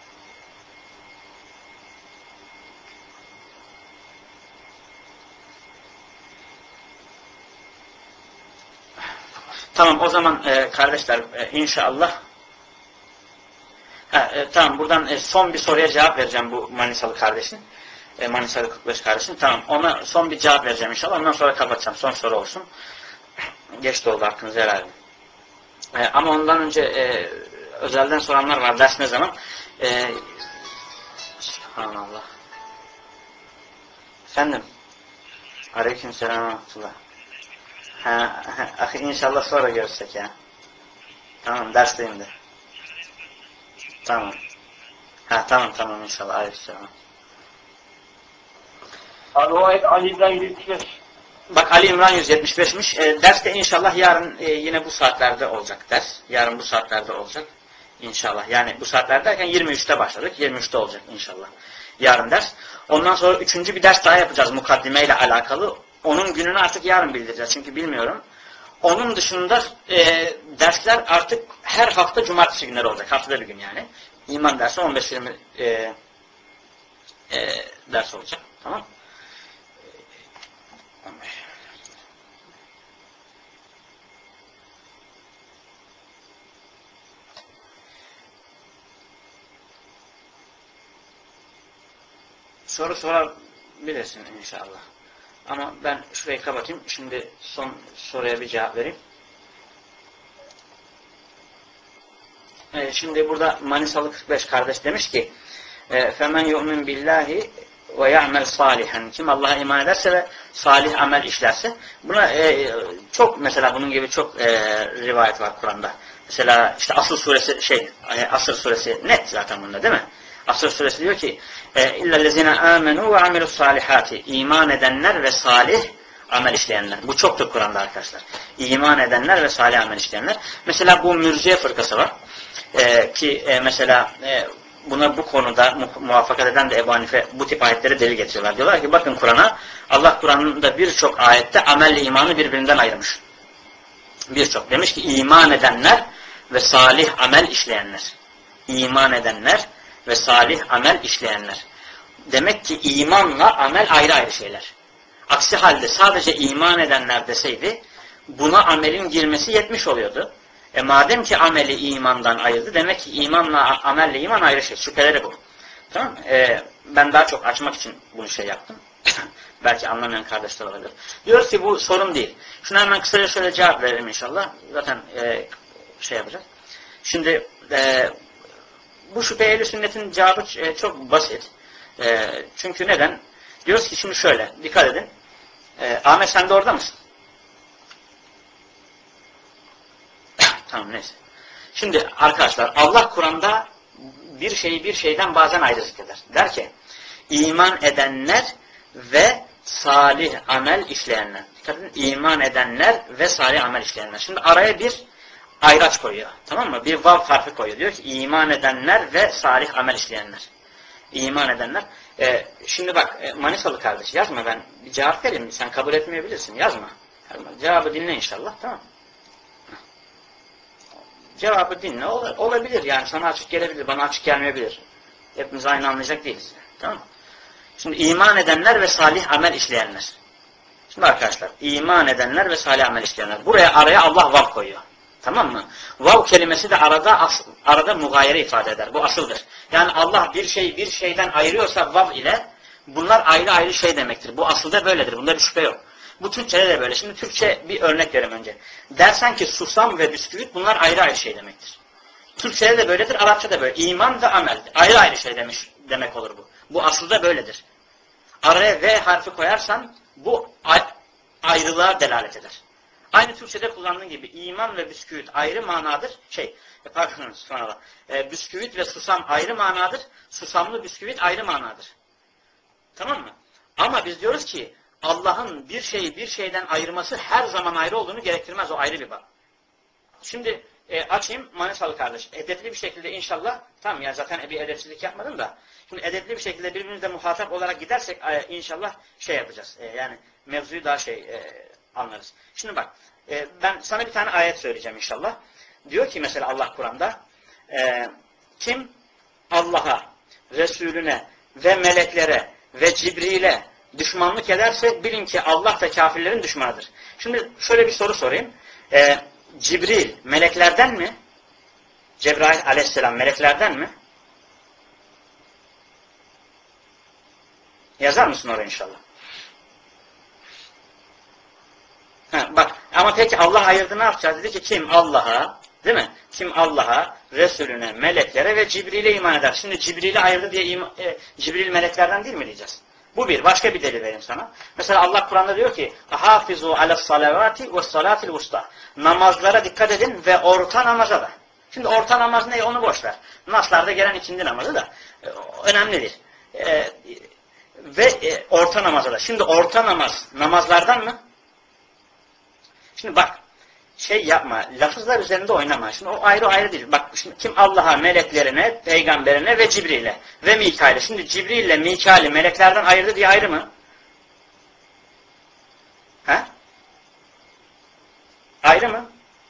Tamam, o zaman e, kardeşler e, inşallah ha, e, tamam, buradan e, son bir soruya cevap vereceğim bu Manisalı kardeşin. E, Manisalı kırk beş kardeşin. Tamam, ona son bir cevap vereceğim inşallah. Ondan sonra kapatacağım. Son soru olsun. Geç de oldu hakkınızı helal edin. E, ama ondan önce e, özelden soranlar var. Ders ne zaman? E, Subhanallah. Efendim? Aleykümselam ve rahmetullah. Ha, ha, inşallah sonra görüşsek ya. Tamam, dersteyim de. Tamam. Ha, tamam tamam inşallah. Aleykümselam. Abi o ayet Ali İmran yüz yetmiş beş. Bak Ali İmran yüz yetmiş beşmiş. E, ders de inşallah yarın e, yine bu saatlerde olacak ders. Yarın bu saatlerde olacak. İnşallah. Yani bu saatlerde derken yirmi üçte başladık. yirmi üçte olacak inşallah. Yarın ders. Ondan sonra üçüncü bir ders daha yapacağız mukaddime ile alakalı. Onun gününü artık yarın bildireceğiz. Çünkü bilmiyorum. Onun dışında e, dersler artık her hafta cumartesi günleri olacak. Haftada bir gün yani. İman dersi on beş yirmi e, e, ders olacak. Tamam. Soru sorabilirsin inşallah. Ama ben şurayı kapatayım. Şimdi son soruya bir cevap vereyim. Ee, şimdi burada Manisalı kırk beş kardeş demiş ki فَمَنْ يُؤْمِنْ بِاللّٰهِ وَيَعْمَلْ صَالِحًا Kim Allah'a iman ederse ve salih amel işlerse. Buna e, çok mesela bunun gibi çok e, rivayet var Kur'an'da. Mesela işte Asr suresi şey e, Asr suresi net zaten bunda değil mi? Asr suresi diyor ki illellezine amenu ve amilus salihati iman edenler ve salih amel işleyenler. Bu çoktur Kur'an'da arkadaşlar. İman edenler ve salih amel işleyenler. Mesela bu mürciye fırkası var. Ee, ki e, mesela e, buna bu konuda mu muvaffakat eden de Ebu Hanife bu tip ayetleri delil getiriyorlar. Diyorlar ki bakın Kur'an'a Allah Kur'an'da birçok ayette amelle imanı birbirinden ayırmış. Birçok. Demiş ki iman edenler ve salih amel işleyenler. İman edenler ve salih amel işleyenler. Demek ki imanla amel ayrı ayrı şeyler. Aksi halde sadece iman edenler deseydi buna amelin girmesi yetmiş oluyordu. E madem ki ameli imandan ayırdı demek ki imanla amelle iman ayrı şey. Şüpheleri bu. Tamam mı? E, ben daha çok açmak için bunu şey yaptım. Belki anlamayan kardeşler olabilir. Diyoruz ki bu sorun değil. Şuna hemen kısaca şöyle cevap verelim inşallah. Zaten e, şey yapacağız. Şimdi e, bu şüphe ehl-i sünnetin cevabı e, çok basit. E, çünkü neden? Diyoruz ki şimdi şöyle, dikkat edin. E, Ahmet sen de orada mısın? Tamam neyse. Şimdi arkadaşlar Allah Kur'an'da bir şeyi bir şeyden bazen ayrı zikreder. Der ki iman edenler ve salih amel işleyenler. Dikkat edin, iman edenler ve salih amel işleyenler. Şimdi araya bir ayraç koyuyor. Tamam mı? Bir vav harfi koyuyor. Diyor ki iman edenler ve salih amel işleyenler. İman edenler. Ee, şimdi bak e, Manisalı kardeş yazma ben bir cevap vereyim. Sen kabul etmeyebilirsin. Yazma. Cevabı dinle inşallah. Tamam. Cevabı dinle. Ol, olabilir. Yani sana açık gelebilir. Bana açık gelmeyebilir. Hepimiz aynı anlayacak değiliz. Tamam mı? Şimdi iman edenler ve salih amel işleyenler. Şimdi arkadaşlar iman edenler ve salih amel işleyenler. Buraya araya Allah vav koyuyor. Tamam mı? Vav kelimesi de arada as, arada mugayere ifade eder. Bu asıldır. Yani Allah bir şeyi bir şeyden ayırıyorsa vav ile bunlar ayrı ayrı şey demektir. Bu asılda böyledir. Bunda bir şüphe yok. Bu Türkçe'de de böyle. Şimdi Türkçe bir örnek vereyim önce. Dersen ki susam ve bisküvit bunlar ayrı ayrı şey demektir. Türkçe'de de böyledir. Arapça'da böyle. İman ve amel. Ayrı ayrı şey demiş, demek olur bu. Bu asılda böyledir. Araya V harfi koyarsan bu ayrılığa delalet eder. Aynı Türkçe'de kullandığın gibi iman ve bisküvit ayrı manadır. Şey, pardon, sonra e, bisküvit ve susam ayrı manadır. Susamlı bisküvit ayrı manadır. Tamam mı? Ama biz diyoruz ki Allah'ın bir şeyi bir şeyden ayırması her zaman ayrı olduğunu gerektirmez. O ayrı bir bak. Şimdi e, açayım Manisalı kardeş. Edepli bir şekilde inşallah, tamam ya zaten bir edepsizlik yapmadım da. Şimdi edepli bir şekilde birbirimizle muhatap olarak gidersek e, inşallah şey yapacağız. E, yani mevzuyu daha şey e, anlarız. Şimdi bak e, ben sana bir tane ayet söyleyeceğim inşallah. Diyor ki mesela Allah Kur'an'da e, kim Allah'a, Resulüne ve meleklere ve Cibril'e düşmanlık ederse bilin ki Allah da kafirlerin düşmanıdır. Şimdi şöyle bir soru sorayım. E, Cibril meleklerden mi? Cebrail aleyhisselam meleklerden mi? Yazar mısın oraya inşallah? Ha, bak Ama peki Allah ayırdı, ne yapacağız? Dedi ki kim Allah'a, değil mi? Kim Allah'a, Resulüne, meleklere ve Cibril'e iman eder. Şimdi Cibril'i ayırdı diye ima, e, Cibril meleklerden değil mi diyeceğiz? Bu bir. Başka bir delil vereyim sana. Mesela Allah Kur'an'da diyor ki hafizu alas salavati ve salatil usta. Namazlara dikkat edin ve orta namaza da. Şimdi orta namaz ne? Onu boş ver. Naslarda gelen ikindi namazı da e, önemlidir. E, ve e, orta namaza da. Şimdi orta namaz namazlardan mı? Şimdi bak, şey yapma, lafızlar üzerinde oynama. Şimdi o ayrı ayrı değil. Bak şimdi kim Allah'a, meleklerine, peygamberine ve Cibril'e ve Mikail'e. Şimdi Cibril ile Mikail'i meleklerden ayırdı diye ayrı mı? He? Ayrı mı?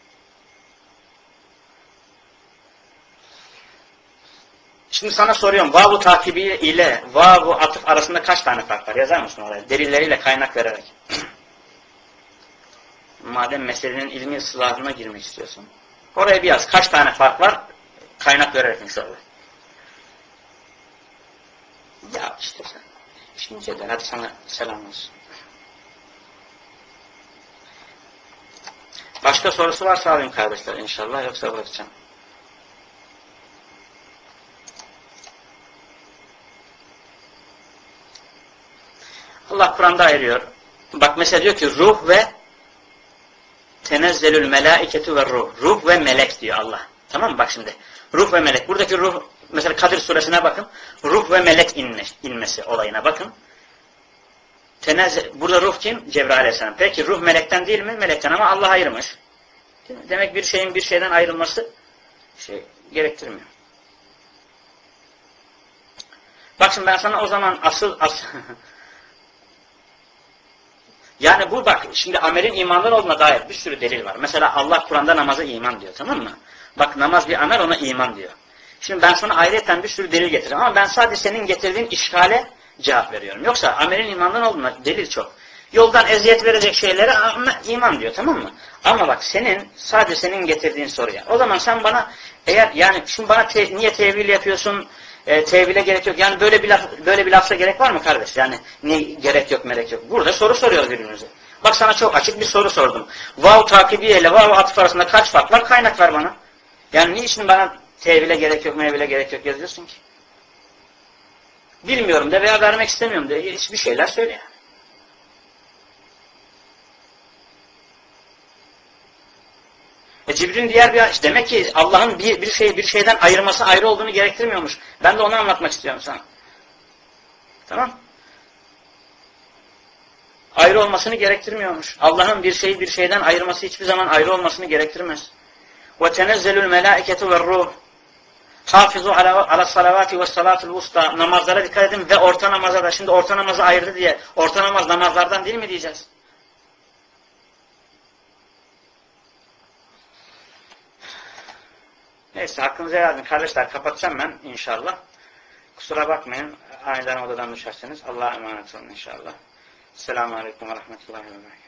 Şimdi sana soruyorum. Vavu takibi ile vavu atıf arasında kaç tane fark var? Yazar mısın oraya? Delilleriyle kaynak vererek. Madem meselenin ilmi ıslahına girmek istiyorsun. Oraya bir yaz. Kaç tane fark var? Kaynak vererek inşallah. Ya işte sen. İşince eder. Hadi sana selam olsun. Başka sorusu varsa alayım kardeşler inşallah. Yoksa bırakacağım. Allah Kur'an'da ayırıyor. Bak mesela diyor ki ruh ve tenezzelül melâiketu ve ruh. Ruh ve melek diyor Allah. Tamam mı? Bak şimdi. Ruh ve melek. Buradaki ruh, mesela Kadir suresine bakın. Ruh ve melek inme, inmesi olayına bakın. Tenezzel, burada ruh kim? Cebrail aleyhisselam. Peki ruh melekten değil mi? Melekten, ama Allah ayırmış. Demek bir şeyin bir şeyden ayrılması şey gerektirmiyor. Bak şimdi ben sana o zaman asıl asıl yani bu bak şimdi amelin imandan olduğuna dair bir sürü delil var. Mesela Allah Kur'an'da namaza iman diyor, tamam mı? Bak namaz bir amel, ona iman diyor. Şimdi ben sana ayrıyeten bir sürü delil getireceğim ama ben sadece senin getirdiğin işgale cevap veriyorum. Yoksa amelin imandan olduğuna delil çok. Yoldan eziyet verecek şeylere iman diyor, tamam mı? Ama bak senin sadece senin getirdiğin soruya. O zaman sen bana eğer yani şimdi bana te, niye tevil yapıyorsun? E, tevhile gerek yok. Yani böyle bir laf, böyle bir lafza gerek var mı kardeş? Yani ne gerek yok, melek yok. Burada soru soruyoruz birbirimize. Bak sana çok açık bir soru sordum. Vav takibiye ile vav atıf arasında kaç fark var? Kaynak ver bana. Yani niçin bana tevhile gerek yok, mevhile gerek yok yazıyorsun ki? Bilmiyorum de veya vermek istemiyorum de hiçbir şeyler söyle yani. E Cibril'in diğer bir demek ki Allah'ın bir, bir şeyi bir şeyden ayırması ayrı olduğunu gerektirmiyormuş. Ben de onu anlatmak istiyorum sana. Tamam? Ayrı olmasını gerektirmiyormuş. Allah'ın bir şeyi bir şeyden ayırması hiçbir zaman ayrı olmasını gerektirmez. وَتَنَزَّلُ الْمَلَائِكَةُ وَالرُّوحُ Hafizu ala, ala salavati ve salatul usta. Namazlara dikkat edin ve orta namaza da. Şimdi orta namazı ayırdı diye. Orta namaz namazlardan değil mi diyeceğiz? Neyse hakkınızı helal edin. Kardeşler kapatacağım ben inşallah. Kusura bakmayın. Aniden odadan düşerseniz. Allah'a emanet olun inşallah. Selamun Aleyküm ve Rahmetullahi ve Berekatuhu.